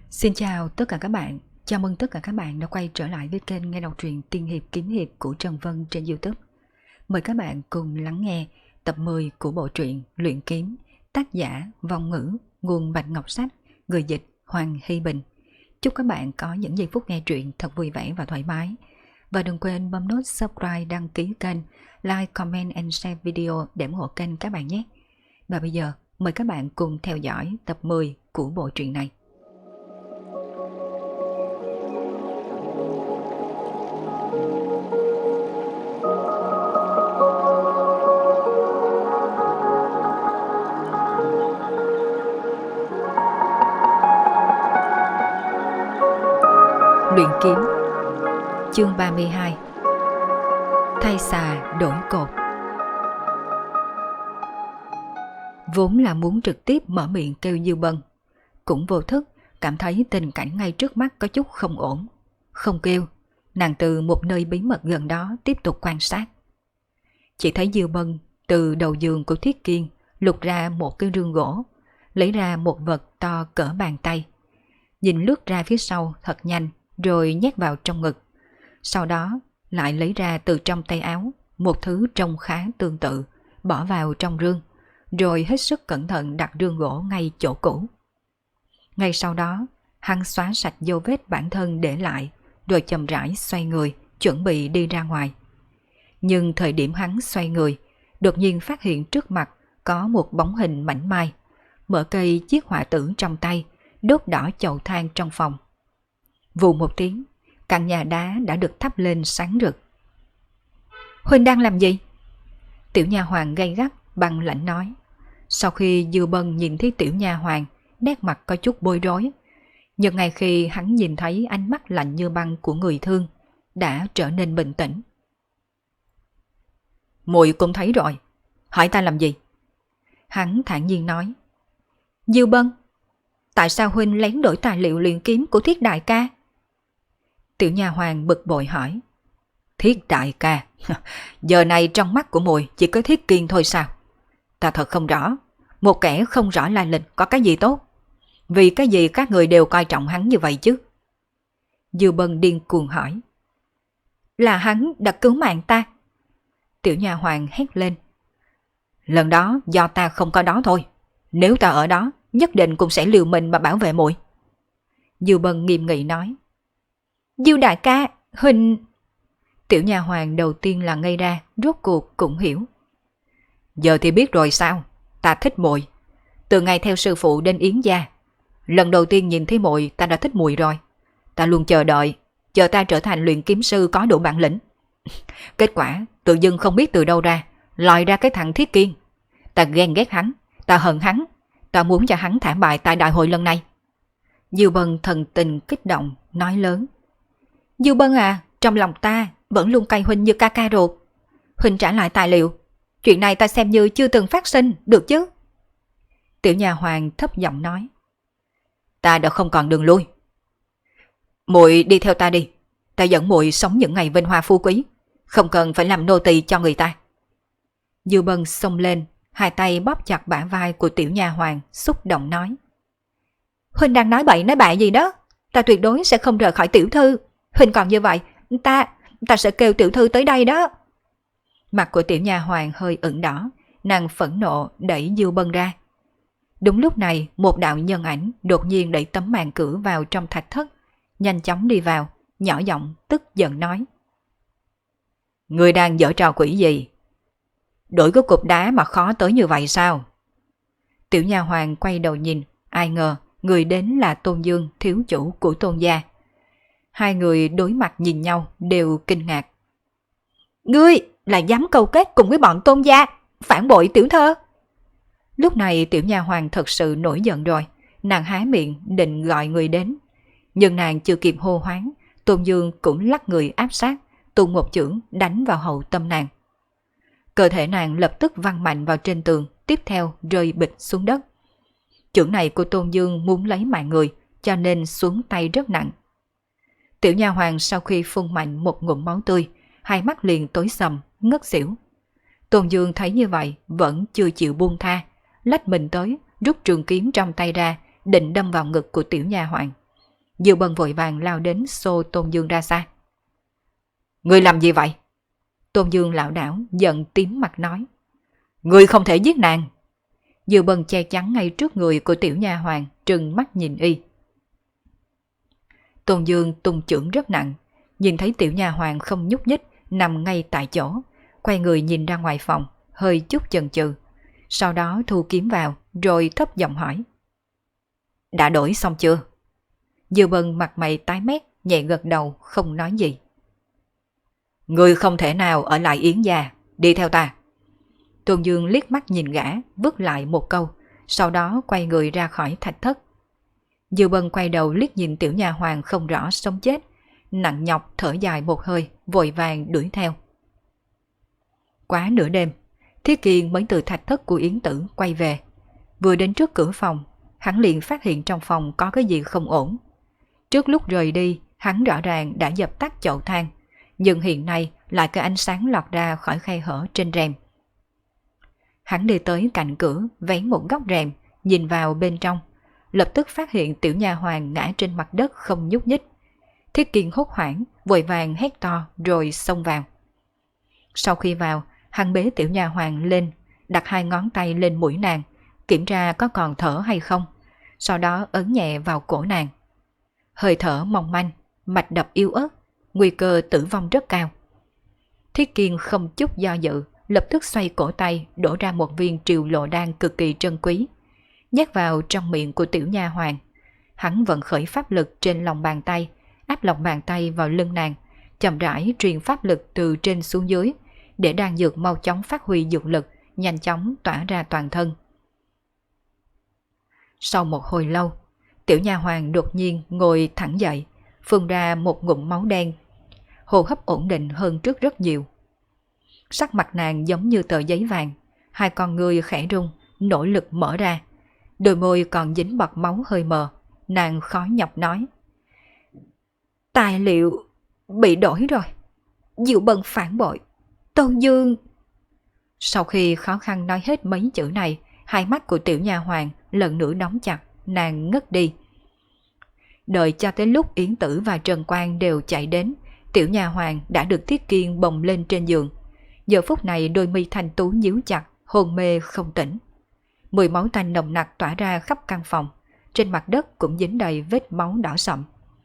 Xin chào tất cả các bạn, chào mừng tất cả các bạn đã quay trở lại với kênh nghe đọc truyện Tiên hiệp kiếm hiệp của Trần Vân trên YouTube. Mời các bạn cùng lắng nghe tập 10 của bộ truyện Luyện Kiếm, tác giả Vong Ngữ, nguồn Bạch Ngọc Sách, người dịch Hoàng Hy Bình. Chúc các bạn có những giây phút nghe truyện thật vui vẻ và thoải mái. Và đừng quên bấm nút subscribe, đăng ký kênh, like, comment and share video để ủng hộ kênh các bạn nhé. Và bây giờ mời các bạn cùng theo dõi tập 10 của bộ truyện này. Luyện kiếm, chương 32. Thay xà đổi cột. Vốn là muốn trực tiếp mở miệng kêu Dư Bân, cũng vô thức cảm thấy tình cảnh ngay trước mắt có chút không ổn. Không kêu, nàng từ một nơi bí mật gần đó tiếp tục quan sát. Chỉ thấy Dư Bân từ đầu giường của Thiết Kiên lục ra một cái rương gỗ, lấy ra một vật to cỡ bàn tay. Nhìn lướt ra phía sau thật nhanh rồi nhét vào trong ngực. Sau đó lại lấy ra từ trong tay áo một thứ trông khá tương tự, bỏ vào trong rương, rồi hết sức cẩn thận đặt rương gỗ ngay chỗ cũ. Ngay sau đó, hắn xóa sạch dấu vết bản thân để lại, rồi chậm rãi xoay người, chuẩn bị đi ra ngoài. Nhưng thời điểm hắn xoay người, đột nhiên phát hiện trước mặt có một bóng hình mảnh mai, mở cây chiếc hỏa tử trong tay, đốt đỏ chậu than trong phòng. Vù một tiếng, căn nhà đá đã được thắp lên sáng rực. Huynh đang làm gì? Tiểu nha hoàng gay gắt băng lãnh nói. Sau khi Dư Bân nhìn thấy tiểu nha hoàng, nét mặt có chút bối rối. Nhưng ngay khi hắn nhìn thấy ánh mắt lạnh như băng của người thương, đã trở nên bình tĩnh. Muội cũng thấy rồi, hỏi ta làm gì? Hắn thản nhiên nói. Dư Bân, tại sao huynh lén đổi tài liệu luyện kiếm của Thiết đại ca? Tiểu nha hoàng bực bội hỏi. Thiết đại ca? Giờ này trong mắt của muội chỉ có Thiết Kiên thôi sao? Ta thật không rõ, một kẻ không rõ lai lịch có cái gì tốt? Vì cái gì các người đều coi trọng hắn như vậy chứ? Dư Bân điên cuồng hỏi. Là hắn đã cứu mạng ta. Tiểu nha hoàng hét lên. Lần đó do ta không có đó thôi. Nếu ta ở đó, nhất định cũng sẽ liều mình mà bảo vệ muội. Dư Bân nghiêm nghị nói. Dư đại ca, huynh... Tiểu nha hoàng đầu tiên là ngây ra, rốt cuộc cũng hiểu. Giờ thì biết rồi sao? Ta thích muội. Từ ngày theo sư phụ đến Yến gia, lần đầu tiên nhìn thấy muội ta đã thích muội rồi. Ta luôn chờ đợi, chờ ta trở thành luyện kiếm sư có đủ bản lĩnh. Kết quả tự dưng không biết từ đâu ra, lòi ra cái thằng Thiết Kiên. Ta ghen ghét hắn, ta hận hắn, ta muốn cho hắn thảm bại tại đại hội lần này. Dư Bân thần tình kích động, nói lớn. Dư Bân à, trong lòng ta vẫn luôn coi huynh như ca ca ruột. Huynh trả lại tài liệu, chuyện này ta xem như chưa từng phát sinh, được chứ? Tiểu nha hoàng thấp giọng nói. Ta đã không còn đường lui. Muội đi theo ta đi, ta dẫn muội sống những ngày vinh hoa phú quý, không cần phải làm nô tỳ cho người ta. Dư Bân xông lên, hai tay bóp chặt bả vai của tiểu nha hoàng, xúc động nói. Huynh đang nói bậy nói bạ gì đó, ta tuyệt đối sẽ không rời khỏi tiểu thư. Huynh còn như vậy, ta sẽ kêu tiểu thư tới đây đó. Mặt của tiểu nha hoàng hơi ửng đỏ, nàng phẫn nộ đẩy Dư Bân ra. Đúng lúc này, một đạo nhân ảnh đột nhiên đẩy tấm màn cửa vào trong thạch thất, nhanh chóng đi vào, nhỏ giọng tức giận nói. Người đang giở trò quỷ gì? Đổi cái cục đá mà khó tới như vậy sao? Tiểu nha hoàng quay đầu nhìn, ai ngờ người đến là Tôn Dương, thiếu chủ của Tôn gia. Hai người đối mặt nhìn nhau đều kinh ngạc. Ngươi là dám câu kết cùng với bọn Tôn gia, phản bội tiểu thơ? Lúc này tiểu nha hoàng thật sự nổi giận rồi, nàng há miệng định gọi người đến. Nhưng nàng chưa kịp hô hoáng, Tôn Dương cũng lắc người áp sát, tung một chưởng đánh vào hậu tâm nàng. Cơ thể nàng lập tức văng mạnh vào trên tường, tiếp theo rơi bịch xuống đất. Chưởng này của Tôn Dương muốn lấy mạng người, cho nên xuống tay rất nặng. Tiểu nha hoàng sau khi phun mạnh một ngụm máu tươi, hai mắt liền tối sầm, ngất xỉu. Tôn Dương thấy như vậy vẫn chưa chịu buông tha, lách mình tới, rút trường kiếm trong tay ra, định đâm vào ngực của tiểu nha hoàng. Dư Bân vội vàng lao đến xô Tôn Dương ra xa. Ngươi làm gì vậy? Tôn Dương lảo đảo giận tím mặt nói. Ngươi không thể giết nàng. Dư Bân che chắn ngay trước người của tiểu nha hoàng, trừng mắt nhìn y. Tôn Dương tung chưởng rất nặng, nhìn thấy tiểu nha hoàng không nhúc nhích, nằm ngay tại chỗ, quay người nhìn ra ngoài phòng, hơi chút chần chừ, sau đó thu kiếm vào, rồi thấp giọng hỏi. Đã đổi xong chưa? Dư Bân mặt mày tái mét, nhẹ gật đầu, không nói gì. Ngươi không thể nào ở lại Yến gia, đi theo ta. Tôn Dương liếc mắt nhìn gã, vứt lại một câu, sau đó quay người ra khỏi thạch thất. Dư Bân quay đầu liếc nhìn tiểu nha hoàng không rõ sống chết, nặng nhọc thở dài một hơi, vội vàng đuổi theo. Quá nửa đêm, Thiết Kiên mới từ thạch thất của Yến Tử quay về. Vừa đến trước cửa phòng, hắn liền phát hiện trong phòng có cái gì không ổn. Trước lúc rời đi, hắn rõ ràng đã dập tắt chậu than, nhưng hiện nay lại có ánh sáng lọt ra khỏi khe hở trên rèm. Hắn đi tới cạnh cửa, vén một góc rèm, nhìn vào bên trong, lập tức phát hiện tiểu nha hoàng ngã trên mặt đất không nhúc nhích. Thiết Kiên hốt hoảng, vội vàng hét to rồi xông vào. Sau khi vào, hắn bế tiểu nha hoàng lên, đặt 2 ngón tay lên mũi nàng, kiểm tra có còn thở hay không, sau đó ấn nhẹ vào cổ nàng. Hơi thở mong manh, mạch đập yếu ớt, nguy cơ tử vong rất cao. Thiết Kiên không chút do dự, lập tức xoay cổ tay đổ ra một viên triều lộ đan cực kỳ trân quý, nhét vào trong miệng của tiểu nha hoàng. Hắn vận khởi pháp lực trên lòng bàn tay, áp lòng bàn tay vào lưng nàng, chậm rãi truyền pháp lực từ trên xuống dưới, để đan dược mau chóng phát huy dược lực, nhanh chóng tỏa ra toàn thân. Sau một hồi lâu, tiểu nha hoàng đột nhiên ngồi thẳng dậy, phun ra một ngụm máu đen, hô hấp ổn định hơn trước rất nhiều. Sắc mặt nàng giống như tờ giấy vàng, 2 con ngươi khẽ rung, nỗ lực mở ra, đôi môi còn dính bọt máu hơi mờ, nàng khó nhọc nói. Tài liệu bị đổi rồi, Diệu Bân phản bội, Tôn Dương. Sau khi khó khăn nói hết mấy chữ này, 2 mắt của tiểu nha hoàng lần nữa đóng chặt, nàng ngất đi. Đợi cho tới lúc Yến Tử và Trần Quang đều chạy đến, tiểu nha hoàng đã được Thiết Kiên bồng lên trên giường. Giờ phút này đôi mi thanh tú nhíu chặt, hôn mê không tỉnh. Mùi máu tanh nồng nặc tỏa ra khắp căn phòng, trên mặt đất cũng dính đầy vết máu đỏ sậm.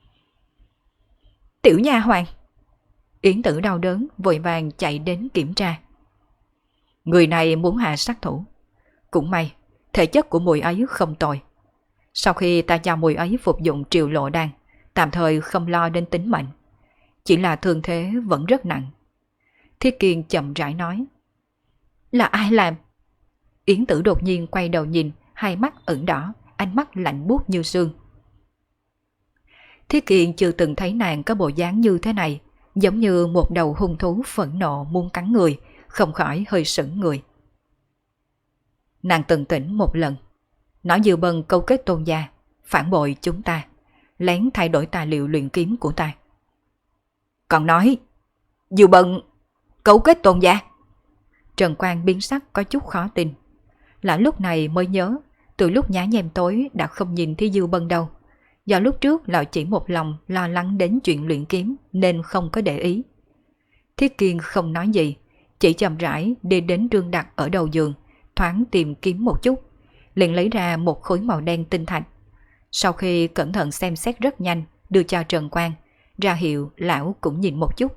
Tiểu nha hoàng! Yến Tử đau đớn vội vàng chạy đến kiểm tra. Người này muốn hạ sát thủ. Cũng may, thể chất của mùi ấy không tồi. Sau khi ta cho mùi ấy phục dụng triều lộ đan, tạm thời không lo đến tính mệnh. Chỉ là thương thế vẫn rất nặng. Thiết Kiên chậm rãi nói. Là ai làm? Yến Tử đột nhiên quay đầu nhìn, 2 mắt ửng đỏ, ánh mắt lạnh buốt như sương. Thiết Kiên chưa từng thấy nàng có bộ dáng như thế này, giống như một đầu hung thú phẫn nộ muốn cắn người, không khỏi hơi sững người. Nàng từng tỉnh một lần, nói Dư Bân câu kết Tôn gia, phản bội chúng ta, lén thay đổi tài liệu luyện kiếm của ta. Còn nói, Dư Bân cấu kết Tôn gia. Trần Quang biến sắc có chút khó tin. Là lúc này mới nhớ, từ lúc nhá nhem tối đã không nhìn thấy Dư Bân đâu. Do lúc trước lão chỉ một lòng lo lắng đến chuyện luyện kiếm nên không có để ý. Thiết Kiên không nói gì, chỉ chậm rãi đi đến rương đặt ở đầu giường, thoáng tìm kiếm một chút, liền lấy ra một khối màu đen tinh thạch. Sau khi cẩn thận xem xét rất nhanh, đưa cho Trần Quang, ra hiệu lão cũng nhìn một chút.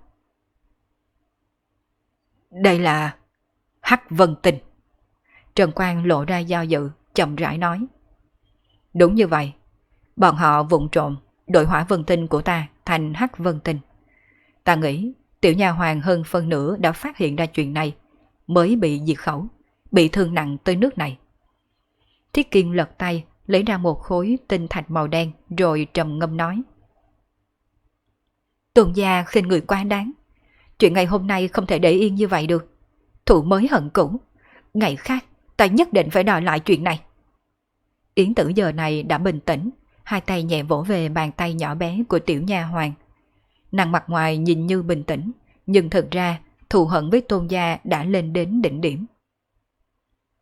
Đây là Hắc Vân Tinh. Trần Quang lộ ra do dự, chậm rãi nói. Đúng như vậy, bọn họ vụng trộm đổi Hỏa Vân Tinh của ta thành Hắc Vân Tinh. Ta nghĩ tiểu nha hoàng hơn phân nửa đã phát hiện ra chuyện này, mới bị diệt khẩu, bị thương nặng tới nước này. Thiết Kiên lật tay lấy ra một khối tinh thạch màu đen, rồi trầm ngâm nói. Tôn gia khinh người quá đáng, chuyện ngày hôm nay không thể để yên như vậy được. Thù mới hận cũ, ngày khác ta nhất định phải đòi lại chuyện này. Yến Tử giờ này đã bình tĩnh, 2 tay nhẹ vỗ về bàn tay nhỏ bé của tiểu nha hoàng. Nàng mặt ngoài nhìn như bình tĩnh, nhưng thực ra thù hận với Tôn gia đã lên đến đỉnh điểm.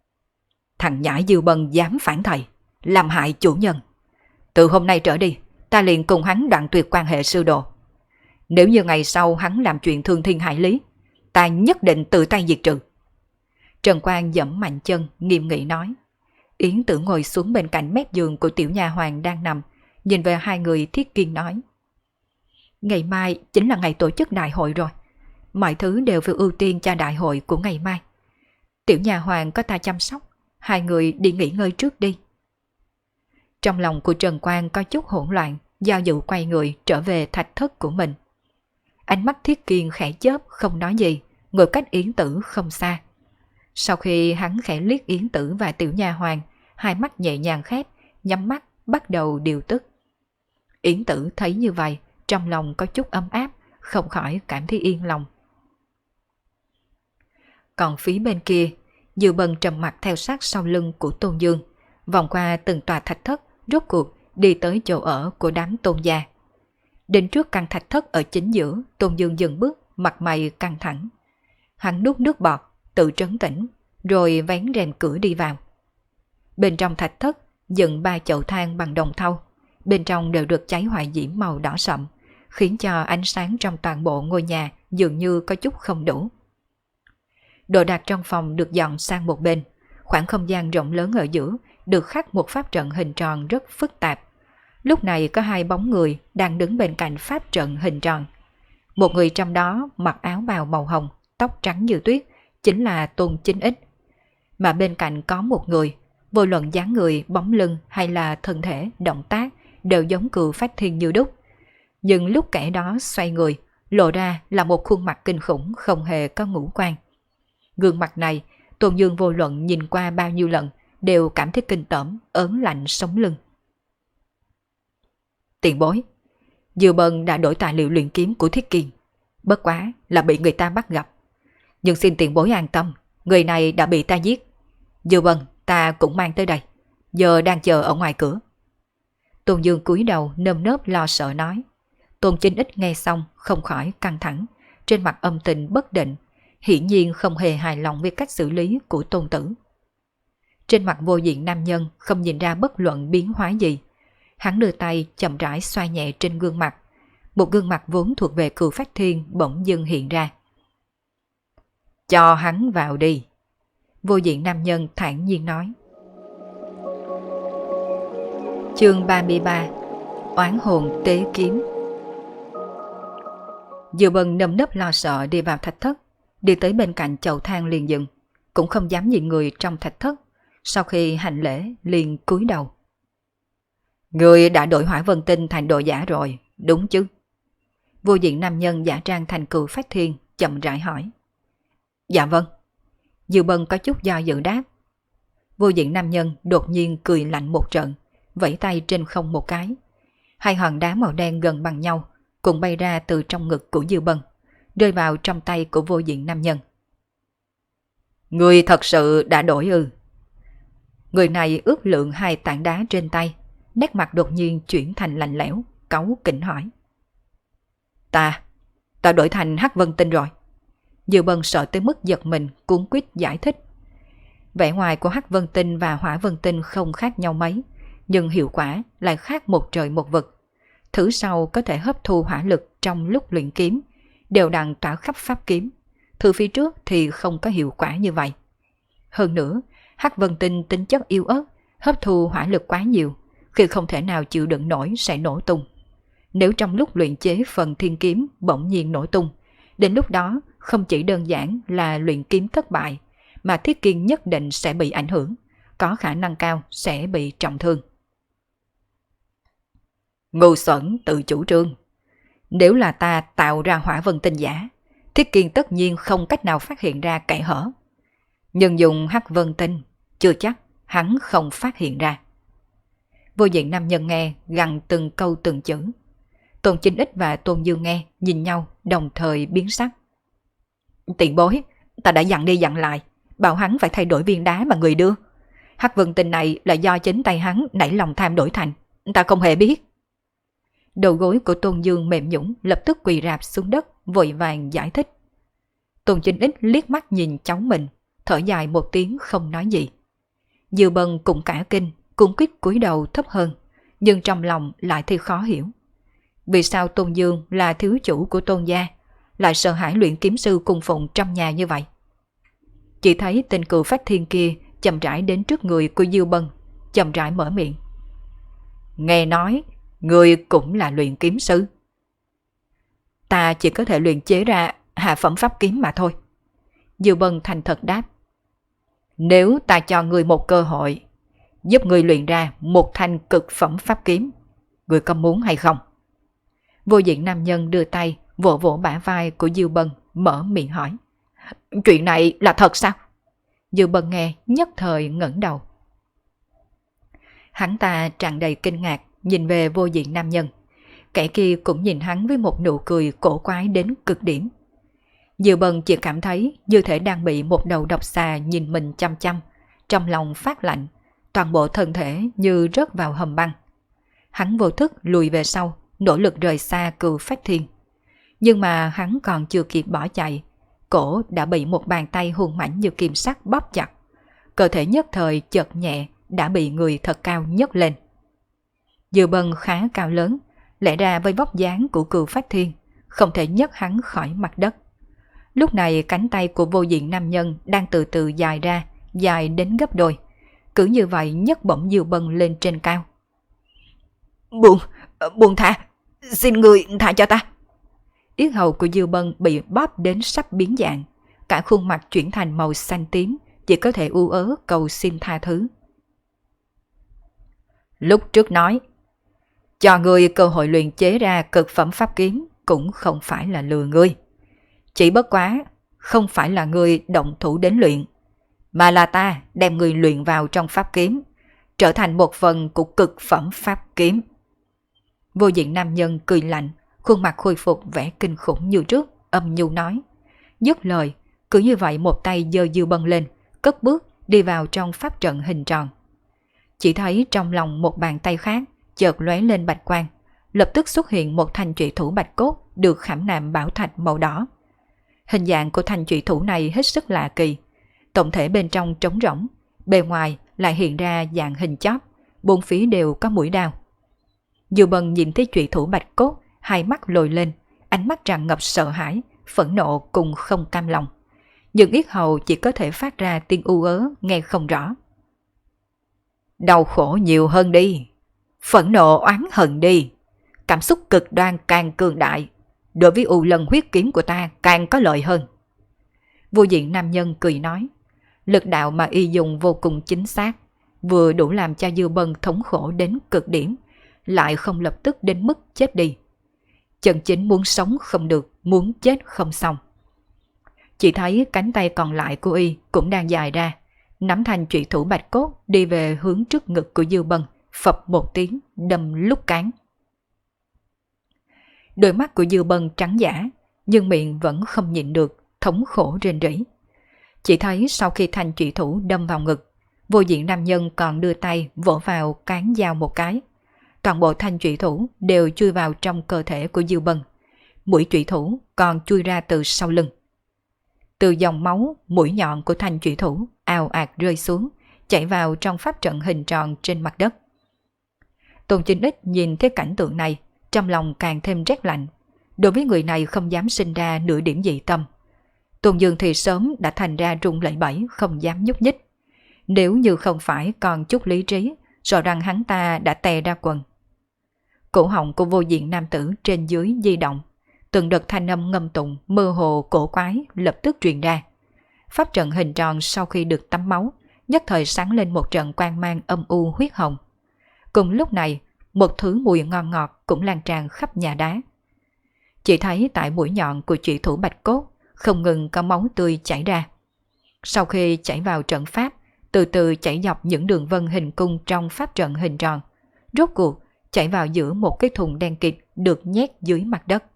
Thằng nhãi Dư Bân dám phản thầy, làm hại chủ nhân. Từ hôm nay trở đi, ta liền cùng hắn đoạn tuyệt quan hệ sư đồ. Nếu như ngày sau hắn làm chuyện thương thiên hại lý, ta nhất định tự tay diệt trừ. Trần Quang giẫm mạnh chân, nghiêm nghị nói. Yến Tử ngồi xuống bên cạnh mép giường của tiểu nha hoàng đang nằm, nhìn về hai người Thiết Kiên nói. Ngày mai chính là ngày tổ chức đại hội rồi. Mọi thứ đều phải ưu tiên cho đại hội của ngày mai. Tiểu nha hoàng có ta chăm sóc, hai người đi nghỉ ngơi trước đi. Trong lòng của Trần Quang có chút hỗn loạn, do dự quay người trở về thạch thất của mình. Ánh mắt Thiết Kiên khẽ chớp không nói gì, ngồi cách Yến Tử không xa. Sau khi hắn khẽ liếc Yến Tử và tiểu nha hoàng, hai mắt nhẹ nhàng khép, nhắm mắt bắt đầu điều tức. Yến Tử thấy như vậy, trong lòng có chút ấm áp, không khỏi cảm thấy yên lòng. Còn phía bên kia, Dư Bân trầm mặt theo sát sau lưng của Tôn Dương, vòng qua từng tòa thạch thất, rốt cuộc đi tới chỗ ở của đám Tôn gia. Đến trước căn thạch thất ở chính giữa, Tôn Dương dừng bước, mặt mày căng thẳng. Hắn nuốt nước bọt, tự trấn tĩnh, rồi vén rèm cửa đi vào. Bên trong thạch thất dựng 3 chậu than bằng đồng thau, bên trong đều được cháy hỏa diễm màu đỏ sậm, khiến cho ánh sáng trong toàn bộ ngôi nhà dường như có chút không đủ. Đồ đạc trong phòng được dọn sang một bên, khoảng không gian rộng lớn ở giữa được khắc một pháp trận hình tròn rất phức tạp. Lúc này có 2 bóng người đang đứng bên cạnh pháp trận hình tròn. Một người trong đó mặc áo bào màu hồng, tóc trắng như tuyết, chính là Tôn Chính Ích. Mà bên cạnh có một người, vô luận dáng người, bóng lưng hay là thân thể, động tác đều giống Cừu Phách Thiên như đúc. Nhưng lúc kẻ đó xoay người, lộ ra là một khuôn mặt kinh khủng không hề có ngũ quan. Gương mặt này, Tôn Dương vô luận nhìn qua bao nhiêu lần đều cảm thấy kinh tởm, ớn lạnh sống lưng. Tiền bối, Dư Bân đã đổi tài liệu luyện kiếm của Thiết Kiên, bất quá là bị người ta bắt gặp. Nhưng xin tiền bối an tâm, người này đã bị ta giết. Dư Bân ta cũng mang tới đây, giờ đang chờ ở ngoài cửa. Tôn Dương cúi đầu nơm nớp lo sợ nói. Tôn Chính Ích nghe xong không khỏi căng thẳng, trên mặt âm tình bất định, hiển nhiên không hề hài lòng với cách xử lý của Tôn Tử. Trên mặt vô diện nam nhân không nhìn ra bất luận biến hóa gì. Hắn đưa tay chậm rãi xoa nhẹ trên gương mặt. Một gương mặt vốn thuộc về Cừu Phách Thiên bỗng dưng hiện ra. Cho hắn vào đi. Vô diện nam nhân thản nhiên nói. Chương 33. Oán hồn tế kiếm. Dư Bân nơm nớp lo sợ đi vào thạch thất, đi tới bên cạnh chậu than liền dừng, cũng không dám nhìn người trong thạch thất. Sau khi hành lễ liền cúi đầu. Người đã đổi Hỏa Vân Tinh thành đồ giả rồi, đúng chứ? Vô diện nam nhân giả trang thành Cừu Phách Thiên chậm rãi hỏi. Dạ vâng. Dư Bân có chút do dự đáp. Vô diện nam nhân đột nhiên cười lạnh một trận, vẫy tay trên không một cái. 2 hòn đá màu đen gần bằng nhau cùng bay ra từ trong ngực của Dư Bân, rơi vào trong tay của vô diện nam nhân. Người thật sự đã đổi ư? Người này ước lượng 2 tảng đá trên tay, nét mặt đột nhiên chuyển thành lạnh lẽo, cáu kỉnh hỏi. Ta đổi thành Hắc Vân Tinh rồi. Dư Bân sợ tới mức giật mình, cuống quýt giải thích. Vẻ ngoài của Hắc Vân Tinh và Hỏa Vân Tinh không khác nhau mấy, nhưng hiệu quả lại khác một trời một vực. Thử sau có thể hấp thu hỏa lực trong lúc luyện kiếm, đều đặn tỏa khắp pháp kiếm. Thử phía trước thì không có hiệu quả như vậy. Hơn nữa, Hắc Vân Tinh tính chất yếu ớt, hấp thu hỏa lực quá nhiều, khi không thể nào chịu đựng nổi sẽ nổ tung. Nếu trong lúc luyện chế phần thiên kiếm bỗng nhiên nổ tung, đến lúc đó không chỉ đơn giản là luyện kiếm thất bại, mà Thiết Kiên nhất định sẽ bị ảnh hưởng, có khả năng cao sẽ bị trọng thương. Ngu xuẩn tự chủ trương. Nếu là ta tạo ra Hỏa Vân Tinh giả, Thiết Kiên tất nhiên không cách nào phát hiện ra kẽ hở. Nhưng dùng Hắc Vân Tinh, chưa chắc hắn không phát hiện ra. Vô diện nam nhân nghe gằn từng câu từng chữ. Tôn Chính Ích và Tôn Dương nghe nhìn nhau đồng thời biến sắc. Tiền bối, ta đã dặn đi dặn lại, bảo hắn phải thay đổi viên đá mà người đưa. Hắc Vân Tinh này là do chính tay hắn nảy lòng tham đổi thành, ta không hề biết. Đầu gối của Tôn Dương mềm nhũn, lập tức quỳ rạp xuống đất, vội vàng giải thích. Tôn Chính Ích liếc mắt nhìn cháu mình, thở dài một tiếng không nói gì. Dư Bân cũng cả kinh, cũng quyết cúi đầu thấp hơn, nhưng trong lòng lại thì khó hiểu. Vì sao Tôn Dương là thiếu chủ của Tôn gia lại sợ hãi luyện kiếm sư cung phụng trong nhà như vậy? Chỉ thấy tên Cự Phách Thiên kia chậm rãi đến trước người của Diêu Bân, chậm rãi mở miệng. Nghe nói, người cũng là luyện kiếm sư. Ta chỉ có thể luyện chế ra hạ phẩm pháp kiếm mà thôi. Diêu Bân thành thật đáp. Nếu ta cho người một cơ hội, giúp người luyện ra một thanh cực phẩm pháp kiếm, người có muốn hay không? Vô diện nam nhân đưa tay vỗ vỗ bả vai của Diêu Bân, mở miệng hỏi. Chuyện này là thật sao? Diêu Bân nghe nhất thời ngẩng đầu. Hắn ta tràn đầy kinh ngạc nhìn về vô diện nam nhân. Kẻ kia cũng nhìn hắn với một nụ cười cổ quái đến cực điểm. Diêu Bân chỉ cảm thấy như thể đang bị một đầu độc xà nhìn mình chăm chăm, trong lòng phát lạnh, toàn bộ thân thể như rớt vào hầm băng. Hắn vô thức lùi về sau, nỗ lực rời xa Cự Phách Thiên. Nhưng mà hắn còn chưa kịp bỏ chạy, cổ đã bị một bàn tay hung mãnh như kim sắc bóp chặt. Cơ thể nhất thời chợt nhẹ đã bị người thật cao nhấc lên. Diêu Bân khá cao lớn, lẽ ra với vóc dáng của Cự Phách Thiên không thể nhấc hắn khỏi mặt đất. Lúc này cánh tay của vô diện nam nhân đang từ từ dài ra, dài đến gấp đôi. Cứ như vậy nhấc bổng Diêu Bân lên trên cao. Buông thả, xin người thả cho ta. Yết hầu của Diêu Bân bị bóp đến sắp biến dạng, cả khuôn mặt chuyển thành màu xanh tím, chỉ có thể u ớ cầu xin tha thứ. Lúc trước nói, cho ngươi cơ hội luyện chế ra cực phẩm pháp kiếm cũng không phải là lừa ngươi. Chỉ bất quá, không phải là ngươi động thủ đến luyện, mà là ta đem ngươi luyện vào trong pháp kiếm, trở thành một phần của cực phẩm pháp kiếm. Vô diện nam nhân cười lạnh, khuôn mặt khôi phục vẻ kinh khủng như trước, âm nhu nói. Dứt lời, cứ như vậy một tay giơ Diêu Bân lên, cất bước đi vào trong pháp trận hình tròn. Chỉ thấy trong lòng một bàn tay khác chợt lóe lên bạch quang, lập tức xuất hiện một thanh trụy thủ bạch cốt được khảm nạm bảo thạch màu đỏ. Hình dạng của thanh trụy thủ này hết sức lạ kỳ, tổng thể bên trong trống rỗng, bề ngoài lại hiện ra dạng hình chóp, bốn phía đều có mũi đao. Diêu Bân nhìn thấy trụy thủ bạch cốt, hai mắt lồi lên, ánh mắt tràn ngập sợ hãi, phẫn nộ cùng không cam lòng. Nhưng yết hầu chỉ có thể phát ra tiếng u ớ nghe không rõ. Đau khổ nhiều hơn đi, phẫn nộ oán hận đi, cảm xúc cực đoan càng cường đại, đối với U Lân huyết kiếm của ta càng có lợi hơn. Vô diện nam nhân cười nói, lực đạo mà y dùng vô cùng chính xác, vừa đủ làm cho Diêu Bân thống khổ đến cực điểm, lại không lập tức đến mức chết đi. Chân chính muốn sống không được, muốn chết không xong. Chỉ thấy cánh tay còn lại của y cũng đang dài ra, nắm thanh trụy thủ bạch cốt đi về hướng trước ngực của Diêu Bân, phập một tiếng đâm lúc cán. Đôi mắt của Diêu Bân trắng giả, nhưng miệng vẫn không nhịn được, thống khổ rên rỉ. Chỉ thấy sau khi thanh trụy thủ đâm vào ngực, vô diện nam nhân còn đưa tay vỗ vào cán dao một cái. Toàn bộ thanh trụy thủ đều chui vào trong cơ thể của Diêu Bân. Mũi trụy thủ còn chui ra từ sau lưng. Từ dòng máu, mũi nhọn của thanh trụy thủ ào ạt rơi xuống, chảy vào trong pháp trận hình tròn trên mặt đất. Tôn Chinh Ích nhìn thấy cảnh tượng này, trong lòng càng thêm rét lạnh. Đối với người này không dám sinh ra nửa điểm dị tâm. Tôn Dương thì sớm đã thành ra run lẩy bẩy, không dám nhúc nhích. Nếu như không phải còn chút lý trí, rõ ràng hắn ta đã tè ra quần. Cổ họng của vô diện nam tử trên dưới di động, từng đợt thanh âm ngâm tụng mơ hồ cổ quái lập tức truyền ra. Pháp trận hình tròn sau khi được tắm máu, nhất thời sáng lên một trận quang mang âm u huyết hồng. Cùng lúc này, một thứ mùi ngon ngọt cũng lan tràn khắp nhà đá. Chỉ thấy tại mũi nhọn của trụy thủ bạch cốt không ngừng có máu tươi chảy ra. Sau khi chảy vào trận pháp, từ từ chảy dọc những đường vân hình cung trong pháp trận hình tròn, rốt cuộc chảy vào giữa một cái thùng đen kịt được nhét dưới mặt đất.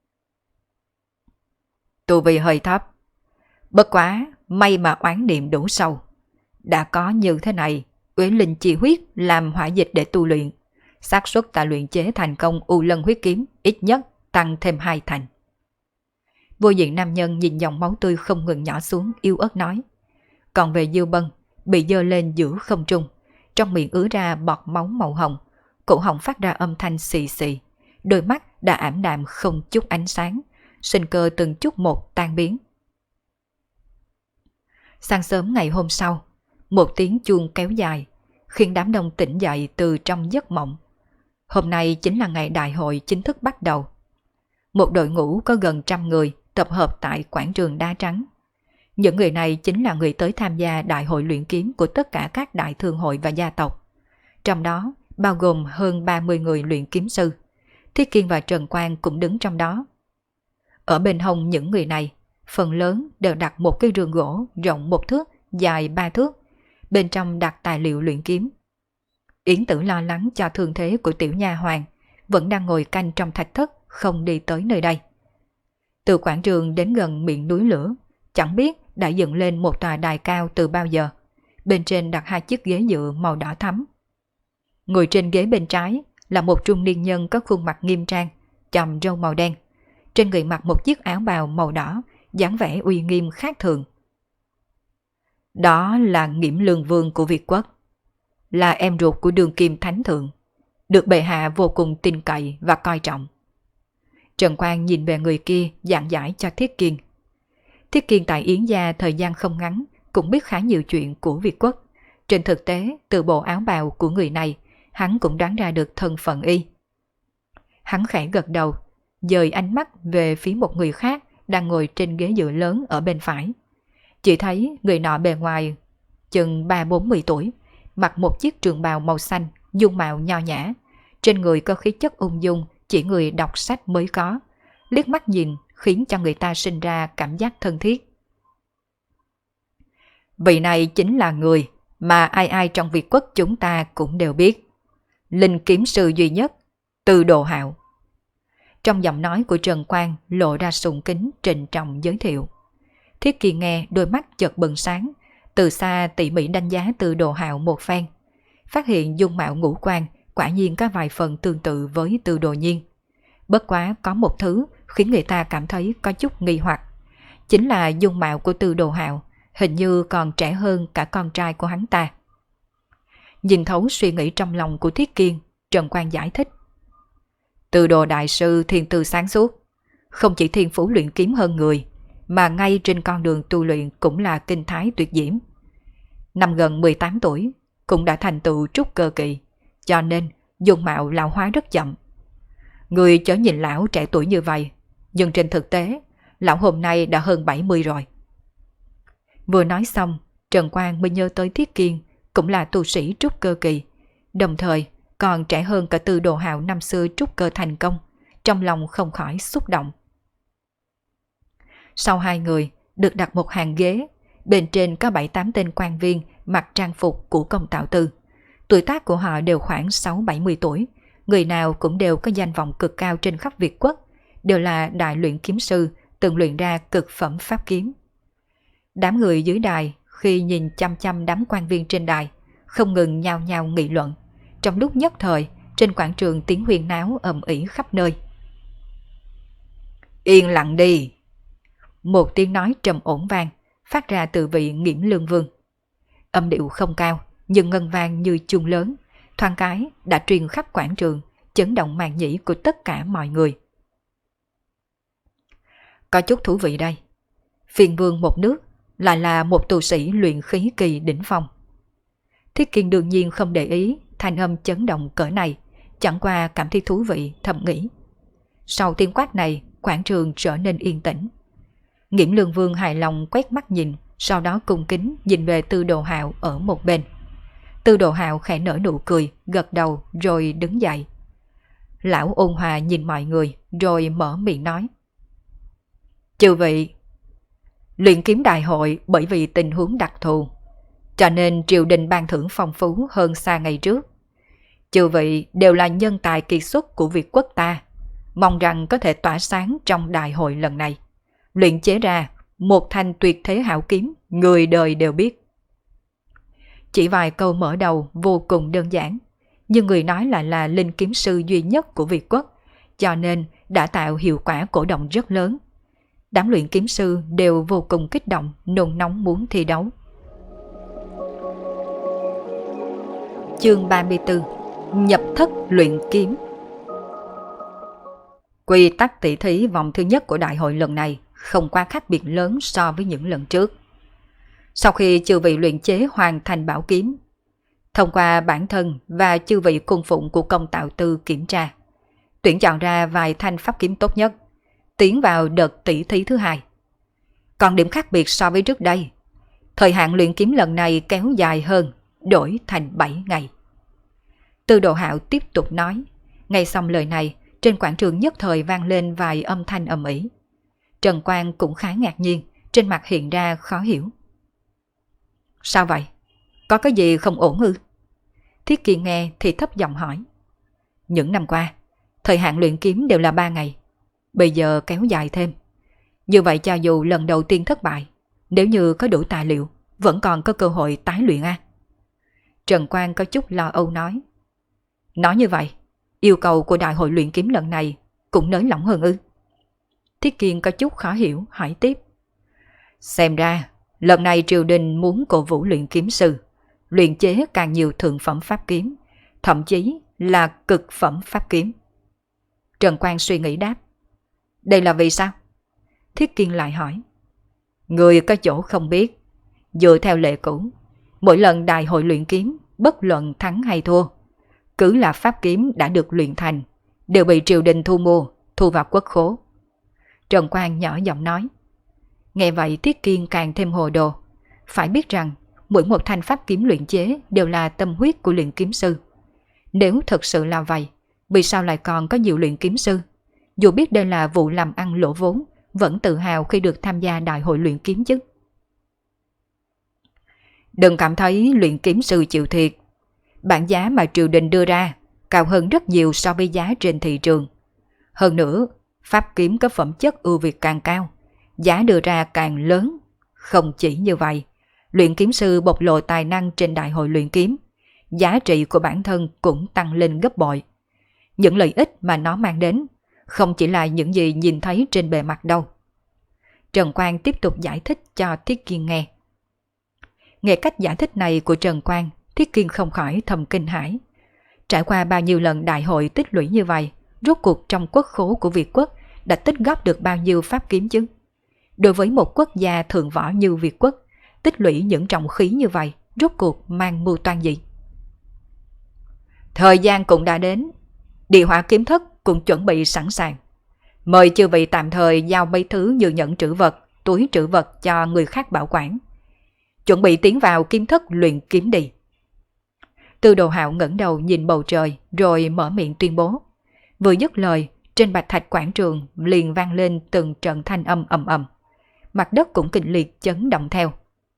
Tu vi hơi thấp, bất quá may mà oán niệm đủ sâu. Đã có như thế này, Uyển Linh chi huyết làm hỏa dịch để tu luyện, xác suất ta luyện chế thành công U Lân huyết kiếm ít nhất tăng thêm 2 thành. Vô diện nam nhân nhìn dòng máu tươi không ngừng nhỏ xuống, yếu ớt nói. Còn về Diêu Bân, bị dơ lên giữa không trung, trong miệng ứa ra bọt máu màu hồng, cổ họng phát ra âm thanh xì xì, đôi mắt đã ảm đạm không chút ánh sáng, sinh cơ từng chút một tan biến. Sáng sớm ngày hôm sau, một tiếng chuông kéo dài, khiến đám đông tỉnh dậy từ trong giấc mộng. Hôm nay chính là ngày đại hội chính thức bắt đầu. Một đội ngũ có gần 100 người tập hợp tại quảng trường đá trắng. Những người này chính là người tới tham gia đại hội luyện kiếm của tất cả các đại thương hội và gia tộc. Trong đó bao gồm hơn 30 người luyện kiếm sư. Thiết Kiên và Trần Quang cũng đứng trong đó. Ở bên hông những người này, phần lớn đều đặt một cái rương gỗ rộng 1 thước, dài 3 thước. Bên trong đặt tài liệu luyện kiếm. Yến Tử lo lắng cho thương thế của tiểu nha hoàng, vẫn đang ngồi canh trong thạch thất, không đi tới nơi đây. Từ quảng trường đến gần miệng núi lửa, chẳng biết đã dựng lên một tòa đài cao từ bao giờ. Bên trên đặt 2 chiếc ghế dựa màu đỏ thắm. Ngồi trên ghế bên trái là một trung niên nhân có khuôn mặt nghiêm trang, chòm râu màu đen. Trên người mặc một chiếc áo bào màu đỏ, dáng vẻ uy nghiêm khác thường. Đó là Nghiễm Lương Vương của Việt Quốc, là em ruột của đương kim thánh thượng, được bệ hạ vô cùng tin cậy và coi trọng. Trần Quang nhìn về người kia giảng giải cho Thiết Kiên. Thiết Kiên tại Yến gia thời gian không ngắn, cũng biết khá nhiều chuyện của Việt Quốc. Trên thực tế, từ bộ áo bào của người này, hắn cũng đoán ra được thân phận y. Hắn khẽ gật đầu, dời ánh mắt về phía một người khác đang ngồi trên ghế dựa lớn ở bên phải. Chỉ thấy người nọ bề ngoài chừng 30-40 tuổi, mặc một chiếc trường bào màu xanh, dung mạo nho nhã. Trên người có khí chất ung dung chỉ người đọc sách mới có. Liếc mắt nhìn khiến cho người ta sinh ra cảm giác thân thiết. Vị này chính là người mà ai ai trong Việt Quốc chúng ta cũng đều biết. Linh kiếm sư duy nhất, Từ Đồ Hạo. Trong giọng nói của Trần Quang lộ ra sùng kính trịnh trọng giới thiệu. Thiết Kiên nghe đôi mắt chợt bừng sáng, từ xa tỉ mỉ đánh giá Từ Đồ Hạo một phen. Phát hiện dung mạo ngũ quan quả nhiên có vài phần tương tự với Từ Đồ Nhiên. Bất quá có một thứ khiến người ta cảm thấy có chút nghi hoặc. Chính là dung mạo của Từ Đồ Hạo hình như còn trẻ hơn cả con trai của hắn ta. Nhìn thấu suy nghĩ trong lòng của Thiết Kiên, Trần Quang giải thích. Từ Đồ đại sư thiên tư sáng suốt, không chỉ thiên phú luyện kiếm hơn người, mà ngay trên con đường tu luyện cũng là kinh thái tuyệt diễm. Năm gần 18 tuổi, cũng đã thành tựu trúc cơ kỳ, cho nên dung mạo lão hóa rất chậm. Người chớ nhìn lão trẻ tuổi như vậy, nhưng trên thực tế, lão hôm nay đã hơn 70 rồi. Vừa nói xong, Trần Quang mới nhớ tới Thiết Kiên cũng là tu sĩ trúc cơ kỳ, đồng thời còn trẻ hơn cả Từ Đồ Hạo năm xưa trúc cơ thành công, trong lòng không khỏi xúc động. Sau hai người được đặt một hàng ghế, bên trên có 7-8 tên quan viên mặc trang phục của công tạo tư. Tuổi tác của họ đều khoảng 6-70 tuổi, người nào cũng đều có danh vọng cực cao trên khắp Việt Quốc, đều là đại luyện kiếm sư từng luyện ra cực phẩm pháp kiếm. Đám người dưới đài khi nhìn chăm chăm đám quan viên trên đài, không ngừng nhao nhao nghị luận. Trong lúc nhất thời, trên quảng trường tiếng huyên náo ầm ĩ khắp nơi. Yên lặng đi! Một tiếng nói trầm ổn vang, phát ra từ vị Nghiễm Lương Vương. Âm điệu không cao, nhưng ngân vang như chuông lớn, thoáng cái đã truyền khắp quảng trường, chấn động màng nhĩ của tất cả mọi người. Có chút thú vị đây. Phiên vương một nước lại là một tu sĩ luyện khí kỳ đỉnh phong. Thiết Kiên đương nhiên không để ý thanh âm chấn động cỡ này, chẳng qua cảm thấy thú vị, thầm nghĩ. Sau tiếng quát này, quảng trường trở nên yên tĩnh. Nghiễm Lương Vương hài lòng quét mắt nhìn, sau đó cung kính nhìn về Từ Đồ Hạo ở một bên. Từ Đồ Hạo khẽ nở nụ cười, gật đầu rồi đứng dậy. Lão ôn hòa nhìn mọi người rồi mở miệng nói. Chư vị, luyện kiếm đại hội bởi vì tình huống đặc thù, cho nên triều đình ban thưởng phong phú hơn xa ngày trước. Chư vị đều là nhân tài kiệt xuất của Việt Quốc ta, mong rằng có thể tỏa sáng trong đại hội lần này, luyện chế ra một thanh tuyệt thế hảo kiếm người đời đều biết. Chỉ vài câu mở đầu vô cùng đơn giản, nhưng người nói lại là linh kiếm sư duy nhất của Việt Quốc, cho nên đã tạo hiệu quả cổ động rất lớn. Đám luyện kiếm sư đều vô cùng kích động, nôn nóng muốn thi đấu. Chương 34: Nhập thất luyện kiếm. Quy tắc tỷ thí vòng thứ nhất của đại hội lần này không quá khác biệt lớn so với những lần trước. Sau khi chư vị luyện chế hoàn thành bảo kiếm, thông qua bản thân và chư vị cung phụng của công tạo tư kiểm tra, tuyển chọn ra vài thanh pháp kiếm tốt nhất, tiến vào đợt tỷ thí thứ hai. Còn điểm khác biệt so với trước đây, thời hạn luyện kiếm lần này kéo dài hơn, đổi thành 7 ngày. Tư Đồ Hạo tiếp tục nói, ngay xong lời này, trên quảng trường nhất thời vang lên vài âm thanh ầm ĩ. Trần Quang cũng khá ngạc nhiên, trên mặt hiện ra khó hiểu. Sao vậy? Có cái gì không ổn ư? Thiết Kiên nghe thì thấp giọng hỏi. Những năm qua, thời hạn luyện kiếm đều là 3 ngày. Bây giờ kéo dài thêm. Như vậy cho dù lần đầu tiên thất bại, nếu như có đủ tài liệu, vẫn còn có cơ hội tái luyện à? Trần Quang có chút lo âu nói. Nói như vậy, yêu cầu của đại hội luyện kiếm lần này cũng nới lỏng hơn ư? Thiết Kiên có chút khó hiểu hỏi tiếp. Xem ra, lần này triều đình muốn cổ vũ luyện kiếm sư, luyện chế càng nhiều thượng phẩm pháp kiếm, thậm chí là cực phẩm pháp kiếm. Trần Quang suy nghĩ đáp. Đây là vì sao? Thiết Kiên lại hỏi. Người có chỗ không biết, dựa theo lệ cũ, mỗi lần đại hội luyện kiếm, bất luận thắng hay thua, cứ là pháp kiếm đã được luyện thành, đều bị triều đình thu mua, thu vào quốc khố. Trần Quang nhỏ giọng nói. Nghe vậy Thiết Kiên càng thêm hồ đồ. Phải biết rằng, mỗi một thanh pháp kiếm luyện chế đều là tâm huyết của luyện kiếm sư. Nếu thật sự là vậy, vì sao lại còn có nhiều luyện kiếm sư? Dù biết đây là vụ làm ăn lỗ vốn, vẫn tự hào khi được tham gia đại hội luyện kiếm chứ. Đừng cảm thấy luyện kiếm sư chịu thiệt. Bản giá mà triều đình đưa ra cao hơn rất nhiều so với giá trên thị trường. Hơn nữa, pháp kiếm có phẩm chất ưu việt càng cao, giá đưa ra càng lớn. Không chỉ như vậy, luyện kiếm sư bộc lộ tài năng trên đại hội luyện kiếm, giá trị của bản thân cũng tăng lên gấp bội. Những lợi ích mà nó mang đến không chỉ là những gì nhìn thấy trên bề mặt đâu. Trần Quang tiếp tục giải thích cho Thiết Kiên nghe. Nghe cách giải thích này của Trần Quang, Thiết Kiên không khỏi thầm kinh hãi. Trải qua bao nhiêu lần đại hội tích lũy như vậy, rốt cuộc trong quốc khố của Việt quốc đã tích góp được bao nhiêu pháp kiếm chứ? Đối với một quốc gia thượng võ như Việt quốc, tích lũy những trọng khí như vậy, rốt cuộc mang mưu toan gì? Thời gian cũng đã đến, Địa Hỏa kiếm thất cũng chuẩn bị sẵn sàng. Mời chư vị tạm thời giao mấy thứ như nhẫn trữ vật, túi trữ vật cho người khác bảo quản. Chuẩn bị tiến vào kiếm thất luyện kiếm đi. Tư Đồ Hạo ngẩng đầu nhìn bầu trời rồi mở miệng tuyên bố. Vừa dứt lời, trên bạch thạch quảng trường liền vang lên từng trận thanh âm ầm ầm. Mặt đất cũng kịch liệt chấn động theo.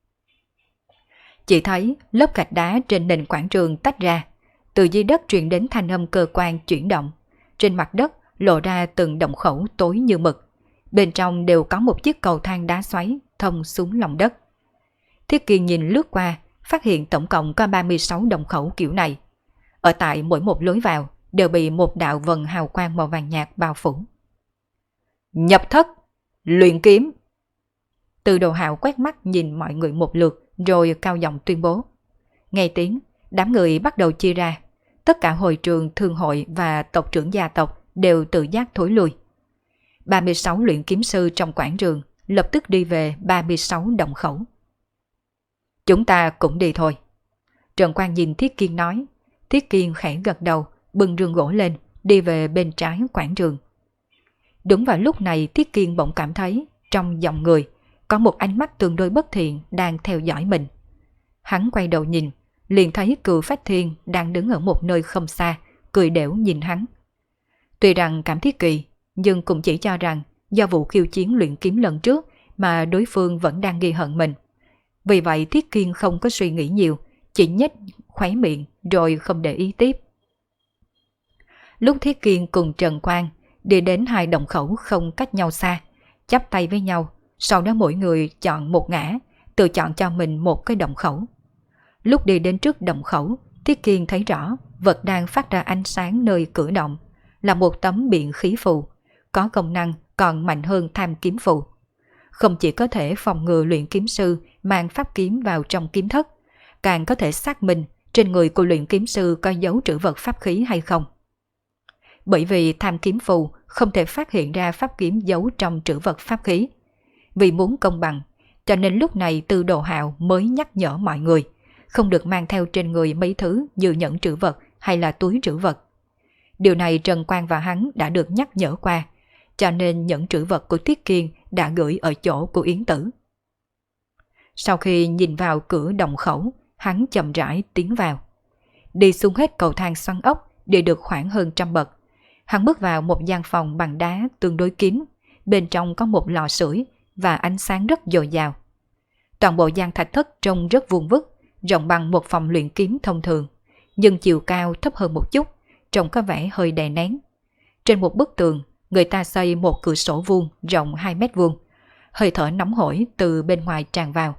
Chỉ thấy lớp gạch đá trên nền quảng trường tách ra, từ dưới đất truyền đến thanh âm cơ quan chuyển động. Trên mặt đất lộ ra từng động khẩu tối như mực. Bên trong đều có một chiếc cầu thang đá xoáy thông xuống lòng đất. Thiết Kiên nhìn lướt qua, phát hiện tổng cộng có 36 động khẩu kiểu này. Ở tại mỗi một lối vào đều bị một đạo vần hào quang màu vàng nhạt bao phủ. Nhập thất, luyện kiếm. Từ Đồ Hạo quét mắt nhìn mọi người một lượt rồi cao giọng tuyên bố. Nghe tiếng, đám người bắt đầu chia ra. Tất cả hội trường, thương hội và tộc trưởng gia tộc đều tự giác thối lui. 36 luyện kiếm sư trong quảng trường lập tức đi về 36 động khẩu. Chúng ta cũng đi thôi. Trần Quang nhìn Thiết Kiên nói. Thiết Kiên khẽ gật đầu, bưng rương gỗ lên, đi về bên trái quảng trường. Đúng vào lúc này Thiết Kiên bỗng cảm thấy trong dòng người có một ánh mắt tương đối bất thiện đang theo dõi mình. Hắn quay đầu nhìn, liền thấy Cừu Phách Thiên đang đứng ở một nơi không xa, cười đểu nhìn hắn. Tuy rằng cảm thấy kỳ, nhưng cũng chỉ cho rằng do vụ khiêu chiến luyện kiếm lần trước mà đối phương vẫn đang ghi hận mình. Vì vậy Thiết Kiên không có suy nghĩ nhiều, chỉ nhếch khóe miệng rồi không để ý tiếp. Lúc Thiết Kiên cùng Trần Quang đi đến hai động khẩu không cách nhau xa, chắp tay với nhau, sau đó mỗi người chọn một ngã, tự chọn cho mình một cái động khẩu. Lúc đi đến trước động khẩu, Thiết Kiên thấy rõ vật đang phát ra ánh sáng nơi cửa động là một tấm biện khí phù, có công năng còn mạnh hơn tham kiếm phù. Không chỉ có thể phòng ngừa luyện kiếm sư mang pháp kiếm vào trong kiếm thất, càng có thể xác minh trên người của luyện kiếm sư có dấu trữ vật pháp khí hay không. Bởi vì tham kiếm phù không thể phát hiện ra pháp kiếm giấu trong trữ vật pháp khí. Vì muốn công bằng, cho nên lúc này Tư Đồ Hạo mới nhắc nhở mọi người không được mang theo trên người mấy thứ như nhẫn trữ vật hay là túi trữ vật. Điều này Trần Quang và hắn đã được nhắc nhở qua, cho nên nhẫn trữ vật của Tiết Kiên đã gửi ở chỗ của Yến Tử. Sau khi nhìn vào cửa động khẩu, hắn chậm rãi tiến vào. Đi xuống hết cầu thang xoắn ốc đi được khoảng hơn 100 bậc. Hắn bước vào một gian phòng bằng đá tương đối kín, bên trong có một lò sưởi và ánh sáng rất dồi dào. Toàn bộ gian thạch thất trông rất vuông vức, rộng bằng một phòng luyện kiếm thông thường, nhưng chiều cao thấp hơn một chút, trông có vẻ hơi đè nén. Trên một bức tường, người ta xây một cửa sổ vuông rộng 2 mét vuông, hơi thở nóng hổi từ bên ngoài tràn vào.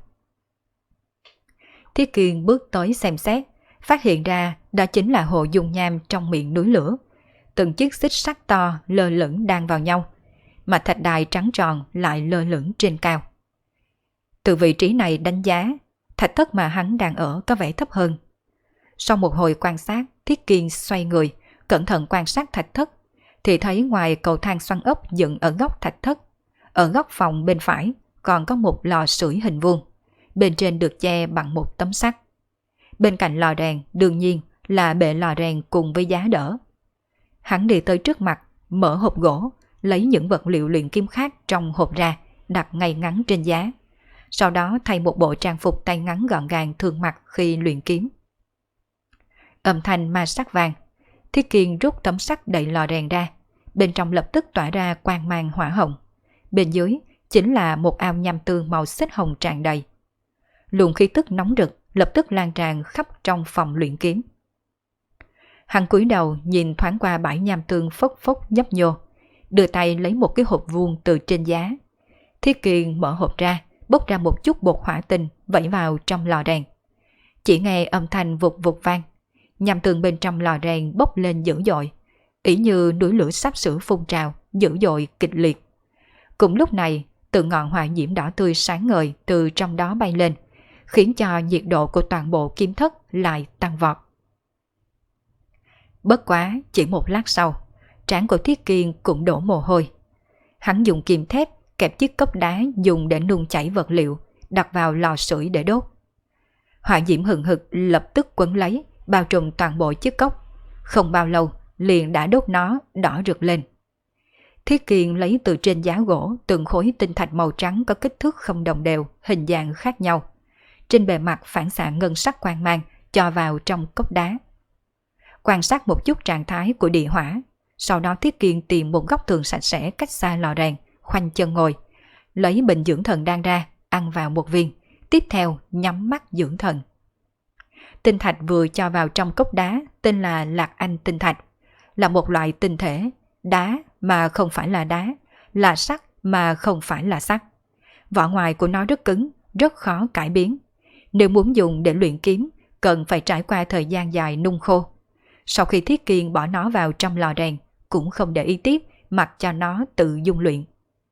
Thiết Kiên bước tới xem xét, phát hiện ra đó chính là hồ dung nham trong miệng núi lửa. Từng chiếc xích sắt to lơ lửng đan vào nhau, mà thạch đài trắng tròn lại lơ lửng trên cao. Từ vị trí này đánh giá, thạch thất mà hắn đang ở có vẻ thấp hơn. Sau một hồi quan sát, Thiết Kiên xoay người, cẩn thận quan sát thạch thất, thì thấy ngoài cầu thang xoắn ốc dựng ở góc thạch thất, ở góc phòng bên phải còn có một lò sưởi hình vuông, bên trên được che bằng một tấm sắt. Bên cạnh lò rèn đương nhiên là bệ lò rèn cùng với giá đỡ. Hắn đi tới trước mặt, mở hộp gỗ, lấy những vật liệu luyện kiếm khác trong hộp ra, đặt ngay ngắn trên giá. Sau đó thay một bộ trang phục tay ngắn gọn gàng thường mặc khi luyện kiếm. Âm thanh ma sát vang, Thiết Kiên rút tấm sắt đậy lò rèn ra, bên trong lập tức tỏa ra quang mang hỏa hồng. Bên dưới chính là một ao nham tương màu xích hồng tràn đầy. Luồng khí tức nóng rực lập tức lan tràn khắp trong phòng luyện kiếm. Hắn cúi đầu nhìn thoáng qua bãi nham tương phốc phốc nhấp nhô, đưa tay lấy một cái hộp vuông từ trên giá. Thiết Kiên mở hộp ra, bốc ra một chút bột hỏa tinh vẩy vào trong lò rèn. Chỉ nghe âm thanh vụt vụt vang, nham tương bên trong lò rèn bốc lên dữ dội, ỷ như núi lửa sắp sửa phun trào, dữ dội kịch liệt. Cùng lúc này, từng ngọn hỏa diễm đỏ tươi sáng ngời từ trong đó bay lên, khiến cho nhiệt độ của toàn bộ kiếm thất lại tăng vọt. Bất quá, chỉ một lát sau, trán của Thiết Kiên cũng đổ mồ hôi. Hắn dùng kìm thép kẹp chiếc cốc đá dùng để nung chảy vật liệu, đặt vào lò sưởi để đốt. Hỏa diễm hừng hực lập tức quấn lấy, bao trùm toàn bộ chiếc cốc. Không bao lâu, liền đã đốt nó đỏ rực lên. Thiết Kiên lấy từ trên giá gỗ từng khối tinh thạch màu trắng có kích thước không đồng đều, hình dạng khác nhau. Trên bề mặt phản xạ ngân sắc quang mang cho vào trong cốc đá. Quan sát một chút trạng thái của địa hỏa, sau đó Thiết Kiên tìm một góc tường sạch sẽ cách xa lò rèn, khoanh chân ngồi, lấy bình dưỡng thần đan ra, ăn vào một viên, tiếp theo nhắm mắt dưỡng thần. Tinh thạch vừa cho vào trong cốc đá tên là Lạc Anh tinh thạch, là một loại tinh thể, đá mà không phải là đá, là sắt mà không phải là sắt. Vỏ ngoài của nó rất cứng, rất khó cải biến. Nếu muốn dùng để luyện kiếm, cần phải trải qua thời gian dài nung khô. Sau khi Thiết Kiên bỏ nó vào trong lò rèn, cũng không để ý tiếp, mặc cho nó tự dung luyện.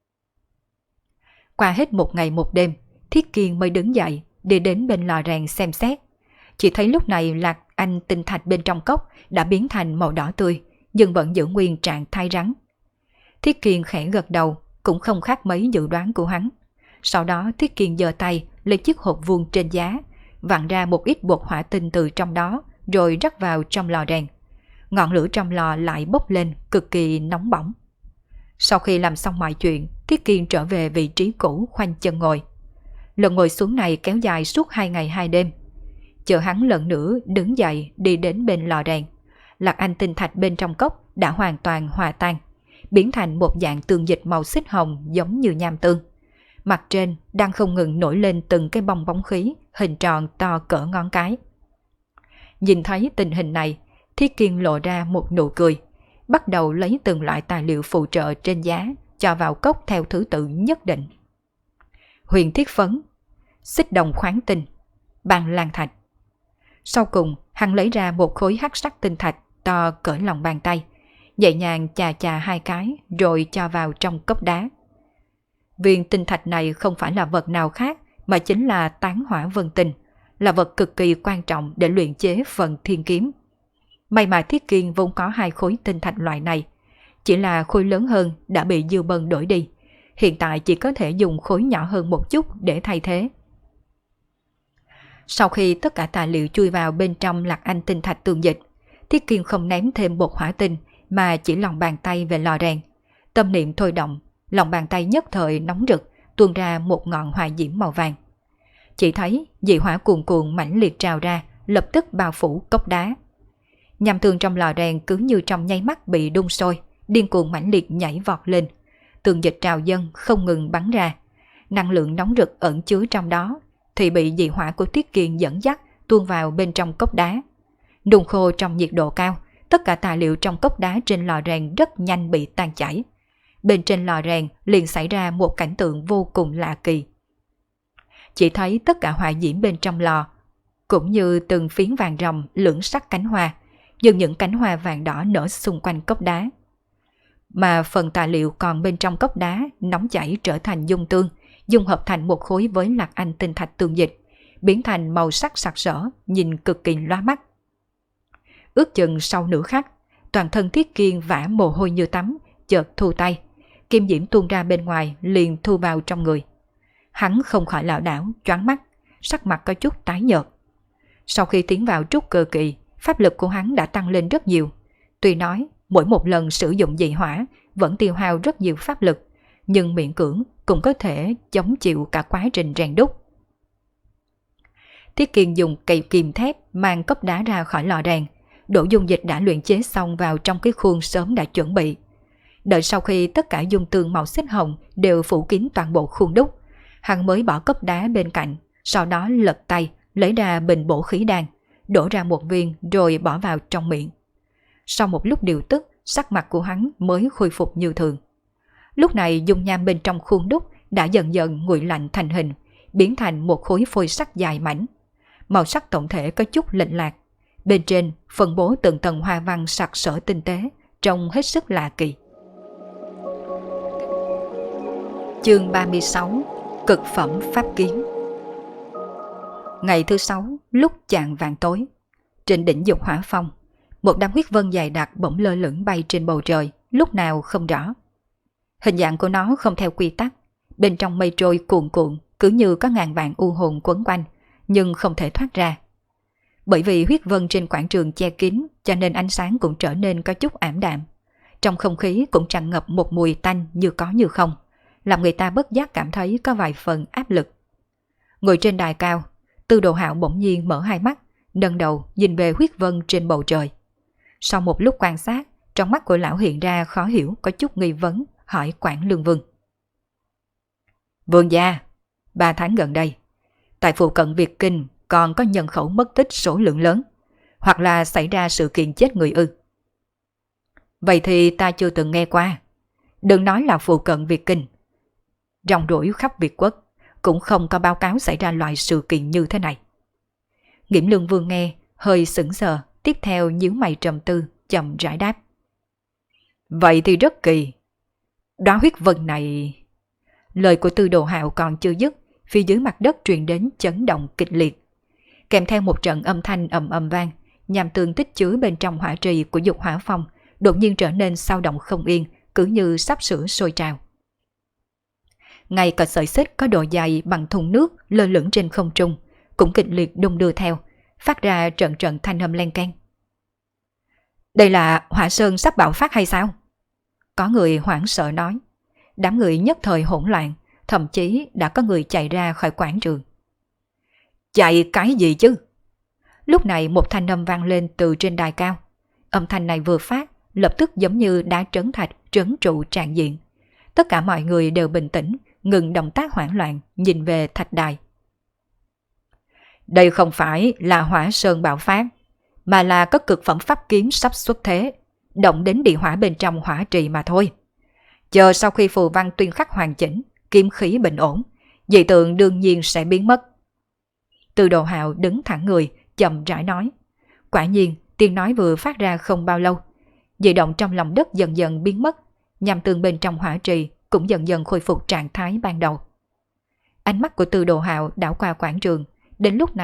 Qua hết một ngày một đêm, Thiết Kiên mới đứng dậy, đi đến bên lò rèn xem xét. Chỉ thấy lúc này Lạc Anh tinh thạch bên trong cốc đã biến thành màu đỏ tươi, nhưng vẫn giữ nguyên trạng thái rắn. Thiết Kiên khẽ gật đầu, cũng không khác mấy dự đoán của hắn. Sau đó Thiết Kiên giơ tay lấy chiếc hộp vuông trên giá, vặn ra một ít bột hỏa tinh từ trong đó, rồi rắc vào trong lò rèn. Ngọn lửa trong lò lại bốc lên cực kỳ nóng bỏng. Sau khi làm xong mọi chuyện, Thiết Kiên trở về vị trí cũ khoanh chân ngồi. Lần ngồi xuống này kéo dài suốt 2 ngày 2 đêm. Chờ hắn lần nữa đứng dậy đi đến bên lò rèn, Lạc Anh tinh thạch bên trong cốc đã hoàn toàn hòa tan, biến thành một dạng tương dịch màu xích hồng giống như nham tương. Mặt trên đang không ngừng nổi lên từng cái bong bóng khí hình tròn to cỡ ngón cái. Nhìn thấy tình hình này, Thiết Kiên lộ ra một nụ cười, bắt đầu lấy từng loại tài liệu phụ trợ trên giá cho vào cốc theo thứ tự nhất định. Huyền thiết phấn, xích đồng khoáng tinh, băng lan thạch. Sau cùng, hắn lấy ra một khối hắc sắc tinh thạch to cỡ lòng bàn tay, nhẹ nhàng chà chà 2 cái rồi cho vào trong cốc đá. Viên tinh thạch này không phải là vật nào khác mà chính là tán hỏa vân tinh, là vật cực kỳ quan trọng để luyện chế phần thiên kiếm. May mà Thiết Kiên vốn có 2 khối tinh thạch loại này, chỉ là khối lớn hơn đã bị Dư Bân đổi đi, hiện tại chỉ có thể dùng khối nhỏ hơn một chút để thay thế. Sau khi tất cả tài liệu chui vào bên trong Lạc Anh tinh thạch tường dịch, Thiết Kiên không ném thêm bột hỏa tinh mà chỉ lòng bàn tay về lò rèn. Tâm niệm thôi động, lòng bàn tay nhất thời nóng rực, tuôn ra một ngọn hỏa diễm màu vàng. Chỉ thấy dị hỏa cuồn cuộn mãnh liệt trào ra, lập tức bao phủ cốc đá. Nham tương trong lò rèn cứ như trong nháy mắt bị đun sôi, điên cuồng mãnh liệt nhảy vọt lên. Tường dịch trào dâng không ngừng bắn ra. Năng lượng nóng rực ẩn chứa trong đó thì bị dị hỏa của Thiết Kiên dẫn dắt tuôn vào bên trong cốc đá. Đun khô trong nhiệt độ cao, tất cả tài liệu trong cốc đá trên lò rèn rất nhanh bị tan chảy. Bên trên lò rèn liền xảy ra một cảnh tượng vô cùng lạ kỳ. Chỉ thấy tất cả hỏa diễm bên trong lò cũng như từng phiến vàng ròng lưỡng sắc cánh hoa, nhưng những cánh hoa vàng đỏ nở xung quanh cốc đá. Mà phần tài liệu còn bên trong cốc đá nóng chảy trở thành dung tương, dung hợp thành một khối với Lạc Anh tinh thạch tường dịch, biến thành màu sắc sặc sỡ, nhìn cực kỳ loa mắt. Ước chừng sau nửa khắc, toàn thân Thiết Kiên vã mồ hôi như tắm, chợt thu tay, kim diễm tuôn ra bên ngoài liền thu vào trong người. Hắn không khỏi lảo đảo, choáng mắt, sắc mặt có chút tái nhợt. Sau khi tiến vào trúc cơ kỳ, pháp lực của hắn đã tăng lên rất nhiều. Tuy nói mỗi một lần sử dụng dị hỏa vẫn tiêu hao rất nhiều pháp lực, nhưng miễn cưỡng cũng có thể chống chịu cả quá trình rèn đúc. Thiết Kiên dùng cây kìm thép mang cốc đá ra khỏi lò rèn, đổ dung dịch đã luyện chế xong vào trong cái khuôn sớm đã chuẩn bị. Đợi sau khi tất cả dung tương màu xích hồng đều phủ kín toàn bộ khuôn đúc, hắn mới bỏ cốc đá bên cạnh, sau đó lật tay lấy ra bình bổ khí đan, đổ ra một viên rồi bỏ vào trong miệng. Sau một lúc điều tức, sắc mặt của hắn mới khôi phục như thường. Lúc này dung nham bên trong khuôn đúc đã dần dần nguội lạnh thành hình, biến thành một khối phôi sắt dài mảnh. Màu sắc tổng thể có chút lệch lạc. Bên trên phân bố từng tầng hoa văn sặc sỡ tinh tế, trông hết sức lạ kỳ. Chương 36: Cực phẩm pháp kiếm. Ngày thứ 6, lúc chạng vạng tối, trên đỉnh Dục Hỏa Phong, một đám huyết vân dày đặc bỗng lơ lửng bay trên bầu trời, lúc nào không rõ. Hình dạng của nó không theo quy tắc, bên trong mây trôi cuồn cuộn, cứ như có ngàn vạn u hồn quấn quanh, nhưng không thể thoát ra. Bởi vì huyết vân trên quảng trường che kín, cho nên ánh sáng cũng trở nên có chút ảm đạm. Trong không khí cũng tràn ngập một mùi tanh như có như không, làm người ta bất giác cảm thấy có vài phần áp lực. Ngồi trên đài cao, Tư Đồ Hạo bỗng nhiên mở hai mắt, nâng đầu nhìn về huyết vân trên bầu trời. Sau một lúc quan sát, trong mắt của lão hiện ra khó hiểu, có chút nghi vấn, hỏi Quảng Lương Vương. Vương gia, 3 tháng gần đây, tại phụ cận Việt Kinh còn có nhân khẩu mất tích số lượng lớn, hoặc là xảy ra sự kiện chết người ư? Vậy thì ta chưa từng nghe qua. Đừng nói là phụ cận Việt Kinh, rong ruổi khắp Việt quốc cũng không có báo cáo xảy ra loại sự kiện như thế này. Nghiễm Lương Vương nghe hơi sững sờ, tiếp theo nhíu mày trầm tư, chậm rãi đáp. Vậy thì rất kỳ. Đóa huyết vân này... Lời của Tư Đồ Hạo còn chưa dứt, phía dưới mặt đất truyền đến chấn động kịch liệt. Kèm theo một trận âm thanh ầm ầm vang, nhằm tương tích chứa bên trong hỏa trì của Dục Hỏa Phong đột nhiên trở nên sao động không yên, cứ như sắp sửa sôi trào. Ngay cả sợi xích có độ dài bằng thùng nước lơ lửng trên không trung cũng kịch liệt đung đưa theo, phát ra trận trận thanh âm len keng. Đây là Hỏa Sơn sắp bạo phát hay sao? Có người hoảng sợ nói. Đám người nhất thời hỗn loạn, thậm chí đã có người chạy ra khỏi quảng trường. Chạy cái gì chứ? Lúc này một thanh âm vang lên từ trên đài cao. Âm thanh này vừa phát, lập tức giống như đá trấn thạch trấn trụ tràn diện. Tất cả mọi người đều bình tĩnh, ngừng động tác hoảng loạn, nhìn về thạch đài. Đây không phải là Hỏa Sơn bạo phát, mà là có cực phẩm pháp kiếm sắp xuất thế, động đến địa hỏa bên trong hỏa trì mà thôi. Chờ sau khi phù văn tuyên khắc hoàn chỉnh, kiếm khí bình ổn, dị tượng đương nhiên sẽ biến mất. Tư Đồ Hạo đứng thẳng người, chậm rãi nói. Quả nhiên, tiếng nói vừa phát ra không bao lâu, dị động trong lòng đất dần dần biến mất, nhằm tương bên trong hỏa trì cũng dần dần khôi phục trạng thái ban đầu. Ánh mắt của Tư Đồ Hạo đảo qua quảng trường, đến lúc này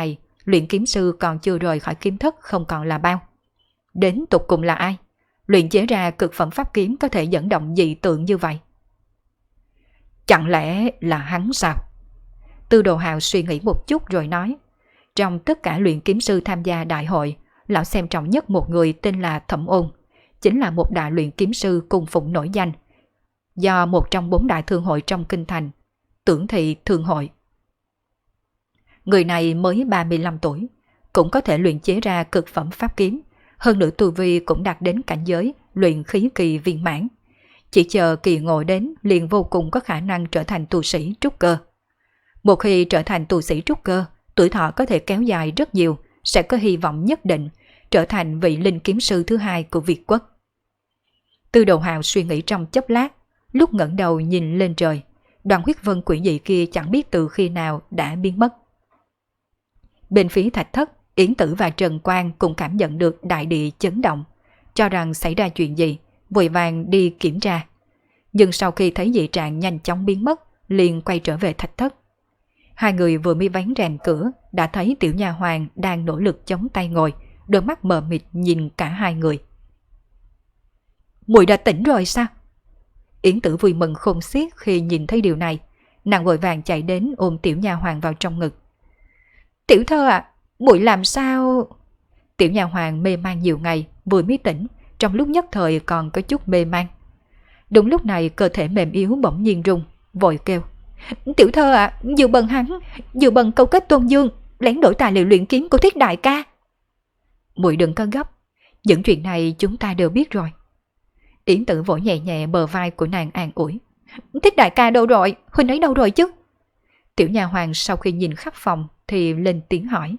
luyện kiếm sư còn chưa rời khỏi kiếm thất không còn là bao. Đến tục cùng là ai? Luyện chế ra cực phẩm pháp kiếm có thể dẫn động dị tượng như vậy? Chẳng lẽ là hắn sao? Tư Đồ Hào suy nghĩ một chút rồi nói. Trong tất cả luyện kiếm sư tham gia đại hội, lão xem trọng nhất một người tên là Thẩm Ôn, chính là một đại luyện kiếm sư cung phụng nổi danh, do một trong 4 đại thương hội trong kinh thành, Tưởng Thị Thương hội. Người này mới 35 tuổi, cũng có thể luyện chế ra cực phẩm pháp kiếm, hơn nữa tu vi cũng đạt đến cảnh giới luyện khí kỳ viên mãn. Chỉ chờ kỳ ngộ đến liền vô cùng có khả năng trở thành tu sĩ trúc cơ. Một khi trở thành tu sĩ trúc cơ, tuổi thọ có thể kéo dài rất nhiều, sẽ có hy vọng nhất định trở thành vị linh kiếm sư thứ hai của Việt quốc. Tư Đồ Hào suy nghĩ trong chốc lát, lúc ngẩng đầu nhìn lên trời, đoàn huyết vân quỷ dị kia chẳng biết từ khi nào đã biến mất. Bên phía thạch thất, Yến Tử và Trần Quang cũng cảm nhận được đại địa chấn động, cho rằng xảy ra chuyện gì, vội vàng đi kiểm tra. Nhưng sau khi thấy dị trạng nhanh chóng biến mất, liền quay trở về thạch thất. Hai người vừa mới vén rèm cửa, đã thấy tiểu nha hoàn đang nỗ lực chống tay ngồi, đôi mắt mờ mịt nhìn cả hai người. Muội đã tỉnh rồi sao? Yến Tử vui mừng khôn xiết khi nhìn thấy điều này, nàng vội vàng chạy đến ôm tiểu nha hoàn vào trong ngực. Tiểu thơ à, muội làm sao? Tiểu nha hoàn mê man nhiều ngày, vừa mới tỉnh, trong lúc nhất thời còn có chút mê man. Đúng lúc này cơ thể mềm yếu bỗng nhiên rung, vội kêu. Tiểu thơ à, Dư Bân câu kết Tôn Dương, lén đổi tài liệu luyện kiếm của Thiết đại ca. Muội đừng có gấp, những chuyện này chúng ta đều biết rồi. Yến Tử vỗ nhẹ nhẹ bờ vai của nàng an ủi. Thiết đại ca đâu rồi, huynh ấy đâu rồi chứ? Tiểu nha hoàn sau khi nhìn khắp phòng thì lên tiếng hỏi.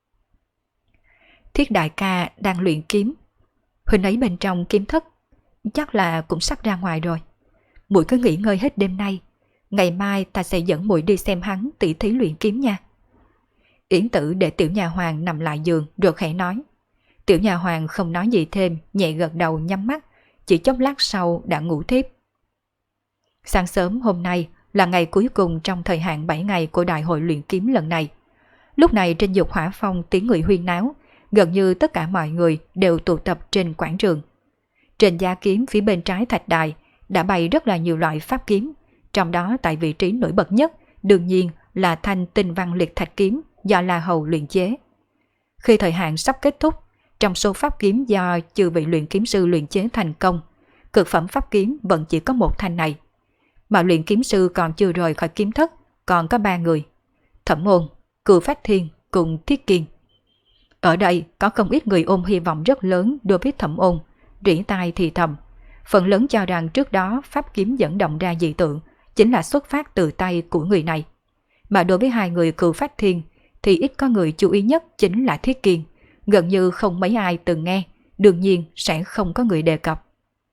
Thiết đại ca đang luyện kiếm, huynh ấy bên trong kiếm thất, chắc là cũng sắp ra ngoài rồi. Muội cứ nghỉ ngơi hết đêm nay, ngày mai ta sẽ dẫn muội đi xem hắn tỉ thí luyện kiếm nha. Yến Tử để tiểu nha hoàn nằm lại giường rồi khẽ nói. Tiểu nha hoàn không nói gì thêm, nhẹ gật đầu nhắm mắt, chỉ chốc lát sau đã ngủ thiếp. Sáng sớm hôm nay là ngày cuối cùng trong thời hạn 7 ngày của đại hội luyện kiếm lần này. Lúc này trên Dục Hỏa Phong tiếng người huyên náo, gần như tất cả mọi người đều tụ tập trên quảng trường. Trên giá kiếm phía bên trái thạch đài đã bày rất là nhiều loại pháp kiếm, trong đó tại vị trí nổi bật nhất đương nhiên là thanh tinh văn liệt thạch kiếm do La Hầu luyện chế. Khi thời hạn sắp kết thúc, trong số pháp kiếm do chư vị luyện kiếm sư luyện chế thành công, cực phẩm pháp kiếm vẫn chỉ có một thanh này. Mà luyện kiếm sư còn chưa rời khỏi kiếm thất còn có 3 người: Thẩm Ôn, Cừu Phách Thiên cùng Thiết Kiên. Ở đây có không ít người ôm hy vọng rất lớn đối với Thẩm Ôn, rỉ tai thì thầm. Phần lớn cho rằng trước đó pháp kiếm dẫn động ra dị tượng chính là xuất phát từ tay của người này. Mà đối với 2 người Cừu Phách Thiên thì ít có người chú ý nhất chính là Thiết Kiên, gần như không mấy ai từng nghe, đương nhiên sẽ không có người đề cập.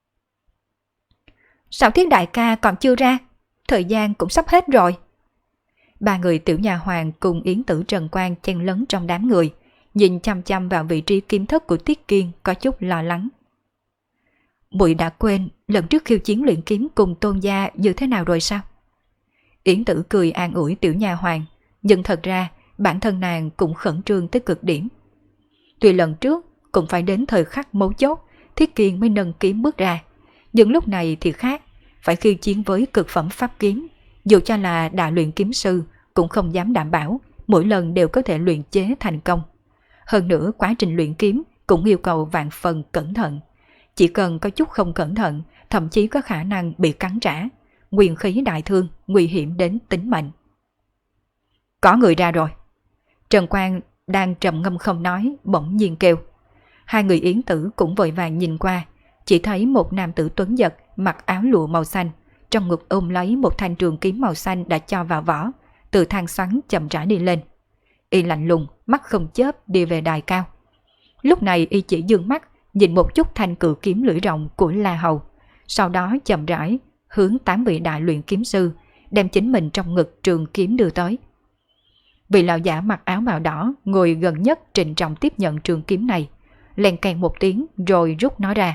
Sao Thiết đại ca còn chưa ra? Thời gian cũng sắp hết rồi. 3 người tiểu nha hoàn cùng Yến Tử Trần Quang chen lấn trong đám người, nhìn chăm chăm vào vị trí kiếm thất của Thiết Kiên có chút lo lắng. Muội đã quên lần trước khiêu chiến luyện kiếm cùng Tôn gia như thế nào rồi sao? Yến Tử cười an ủi tiểu nha hoàn, nhưng thật ra bản thân nàng cũng khẩn trương tới cực điểm. Tuy lần trước cũng phải đến thời khắc mấu chốt Thiết Kiên mới nâng kiếm bước ra, nhưng lúc này thì khác, phải khiêu chiến với cực phẩm pháp kiếm, dù cho là đại luyện kiếm sư cũng không dám đảm bảo mỗi lần đều có thể luyện chế thành công. Hơn nữa quá trình luyện kiếm cũng yêu cầu vạn phần cẩn thận, chỉ cần có chút không cẩn thận thậm chí có khả năng bị cắn trả, nguyên khí đại thương, nguy hiểm đến tính mệnh. Có người ra rồi. Trần Quang đang trầm ngâm không nói bỗng nhiên kêu. 2 người Yến Tử cũng vội vàng nhìn qua, chỉ thấy một nam tử tuấn giật mặc áo lụa màu xanh, trong ngực ôm lấy một thanh trường kiếm màu xanh đã cho vào vỏ, từ thang xoắn chậm rãi đi lên. Y lạnh lùng, mắt không chớp đi về đài cao. Lúc này y chỉ dương mắt nhìn một chút thanh cự kiếm lưỡi rộng của La Hầu, sau đó chậm rãi hướng 8 vị đại luyện kiếm sư, đem chính mình trong ngực trường kiếm đưa tới. Vị lão giả mặc áo bào đỏ ngồi gần nhất trịnh trọng tiếp nhận trường kiếm này, len keng một tiếng rồi rút nó ra.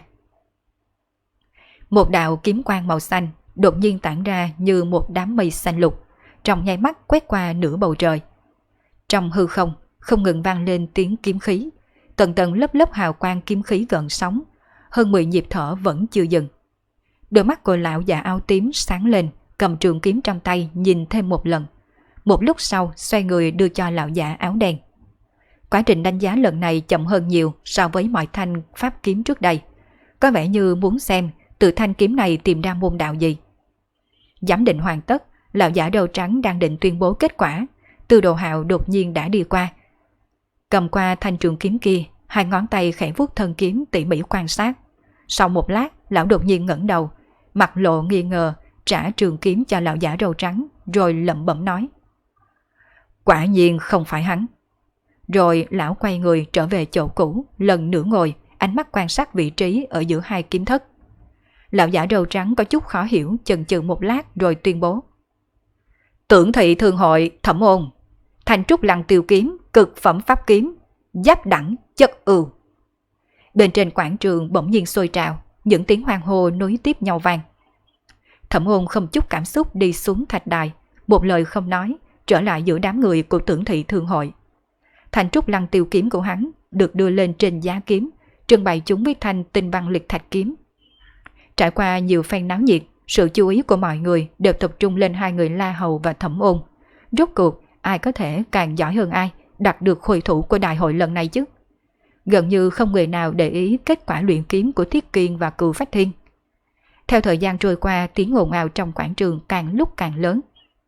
Một đạo kiếm quang màu xanh đột nhiên tản ra như một đám mây xanh lục, trong nháy mắt quét qua nửa bầu trời. Trong hư không, không ngừng vang lên tiếng kiếm khí, tầng tầng lớp lớp hào quang kiếm khí gợn sóng, hơn 10 nhịp thở vẫn chưa dừng. Đôi mắt của lão già áo tím sáng lên, cầm trường kiếm trong tay nhìn thêm một lần. Một lúc sau xoay người đưa cho lão già áo đen. Quá trình đánh giá lần này chậm hơn nhiều so với mọi thanh pháp kiếm trước đây. Có vẻ như muốn xem từ thanh kiếm này tìm ra môn đạo gì. Giám định hoàn tất, lão giả đầu trắng đang định tuyên bố kết quả. Tư Đồ Hạo đột nhiên đã đi qua. Cầm qua thanh trường kiếm kia, hai ngón tay khẽ vuốt thân kiếm tỉ mỉ quan sát. Sau một lát, lão đột nhiên ngẩng đầu, mặt lộ nghi ngờ, trả trường kiếm cho lão giả đầu trắng, rồi lẩm bẩm nói: quả nhiên không phải hắn. Rồi lão quay người trở về chỗ cũ, lần nữa ngồi, ánh mắt quan sát vị trí ở giữa hai kiếm thất. Lão giả đầu trắng có chút khó hiểu, chần chừ một lát rồi tuyên bố: Tưởng Thị Thương Hội Thẩm Ôn, Thanh Trúc Lăng Tiêu Kiếm, cực phẩm pháp kiếm, giáp đẳng chất ưu. Bên trên quảng trường bỗng nhiên sôi trào, những tiếng hoan hô nối tiếp nhau vang. Thẩm Ôn không chút cảm xúc đi xuống thạch đài, một lời không nói, trở lại giữa đám người của Tưởng Thị Thương Hội. Thanh Trúc Lăng Tiêu Kiếm của hắn được đưa lên trên giá kiếm, trưng bày chúng với thanh tinh băng liệt thạch kiếm. Trải qua nhiều phen náo nhiệt, sự chú ý của mọi người đều tập trung lên hai người La Hầu và Thẩm Ôn. Rốt cuộc, ai có thể càng giỏi hơn ai đạt được khôi thủ của đại hội lần này chứ? Gần như không người nào để ý kết quả luyện kiếm của Thiết Kiên và Cừu Phách Thiên. Theo thời gian trôi qua, tiếng ồn ào trong quảng trường càng lúc càng lớn.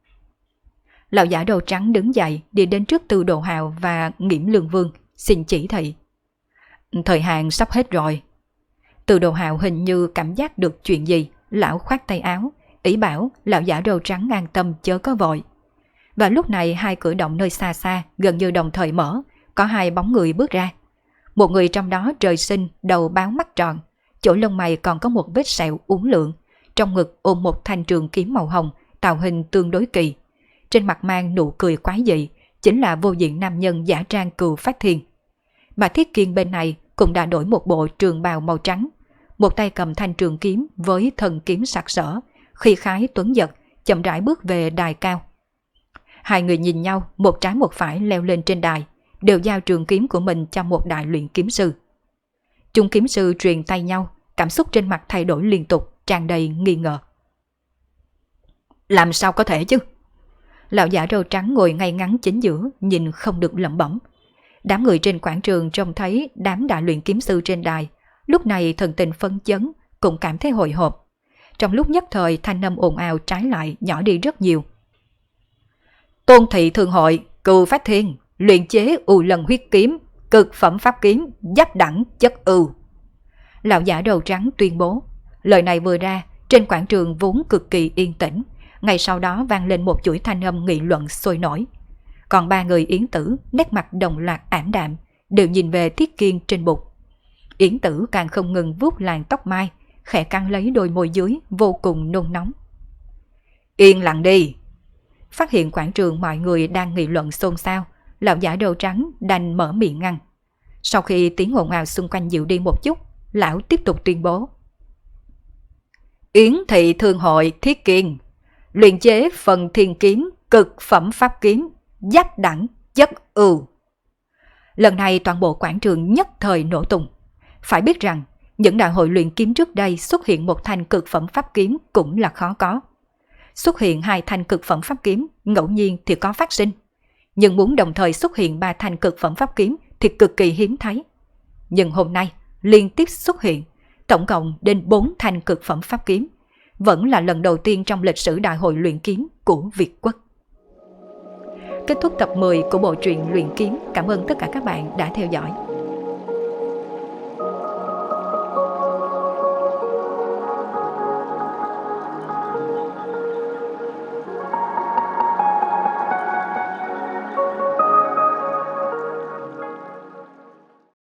Lão giả đầu trắng đứng dậy đi đến trước Tư Đồ Hạo và Nghiễm Lương Vương, xin chỉ thị. Thời hạn sắp hết rồi. Tư Đồ Hạo hình như cảm giác được chuyện gì, lão khoát tay áo, ý bảo lão giả đầu trắng an tâm chớ có vội. Và lúc này hai cửa động nơi xa xa gần như đồng thời mở, có hai bóng người bước ra. Một người trong đó trời sinh, đầu báo mắt tròn, chỗ lông mày còn có một vết sẹo uốn lượn, trong ngực ôm một thanh trường kiếm màu hồng, tạo hình tương đối kỳ. Trên mặt mang nụ cười quái dị, chính là vô diện nam nhân giả trang Cừu Phách Thiên. Mà Thiết Kiên bên này cũng đã đổi một bộ trường bào màu trắng, một tay cầm thanh trường kiếm với thần kiếm sặc sỡ, khí khái tuấn giật, chậm rãi bước về đài cao. Hai người nhìn nhau, một trái một phải leo lên trên đài, đều giao trường kiếm của mình cho một đại luyện kiếm sư. Chúng kiếm sư truyền tay nhau, cảm xúc trên mặt thay đổi liên tục, tràn đầy nghi ngờ. Làm sao có thể chứ? Lão giả râu trắng ngồi ngay ngắn chính giữa, nhìn không được lẩm bẩm. Đám người trên quảng trường trông thấy đám đại luyện kiếm sư trên đài, lúc này thần tình phấn chấn, cũng cảm thấy hồi hộp. Trong lúc nhất thời thanh âm ồn ào trái lại nhỏ đi rất nhiều. Tôn Thị Thương Hội, Cừu Phách Thiên, luyện chế U Lần huyết kiếm, cực phẩm pháp kiếm, giáp đẳng chất ưu. Lão giả đầu trắng tuyên bố. Lời này vừa ra, trên quảng trường vốn cực kỳ yên tĩnh, ngay sau đó vang lên một chuỗi thanh âm nghị luận sôi nổi. Còn ba người Yến Tử nét mặt đồng loạt ảm đạm, đều nhìn về Thiết Kiên trên bục. Yến Tử càng không ngừng vuốt làn tóc mai, khẽ căng lấy đôi môi dưới vô cùng nôn nóng. Yên lặng đi! Phát hiện quảng trường mọi người đang nghị luận xôn xao, lão giả đầu trắng đành mở miệng ngăn. Sau khi tiếng ồn ào xung quanh dịu đi một chút, lão tiếp tục tuyên bố. Yến Thị Thương Hội Thiết Kiên, luyện chế phần thiên kiếm, cực phẩm pháp kiếm, giáp đẳng chất ưu. Lần này toàn bộ quảng trường nhất thời nổ tung. Phải biết rằng, những đại hội luyện kiếm trước đây xuất hiện một thanh cực phẩm pháp kiếm cũng là khó có. Xuất hiện hai thanh cực phẩm pháp kiếm, ngẫu nhiên thì có phát sinh. Nhưng muốn đồng thời xuất hiện ba thanh cực phẩm pháp kiếm thì cực kỳ hiếm thấy. Nhưng hôm nay, liên tiếp xuất hiện, tổng cộng đến 4 thanh cực phẩm pháp kiếm. Vẫn là lần đầu tiên trong lịch sử đại hội luyện kiếm của Việt Quốc. Kết thúc tập 10 của bộ truyện Luyện Kiếm. Cảm ơn tất cả các bạn đã theo dõi.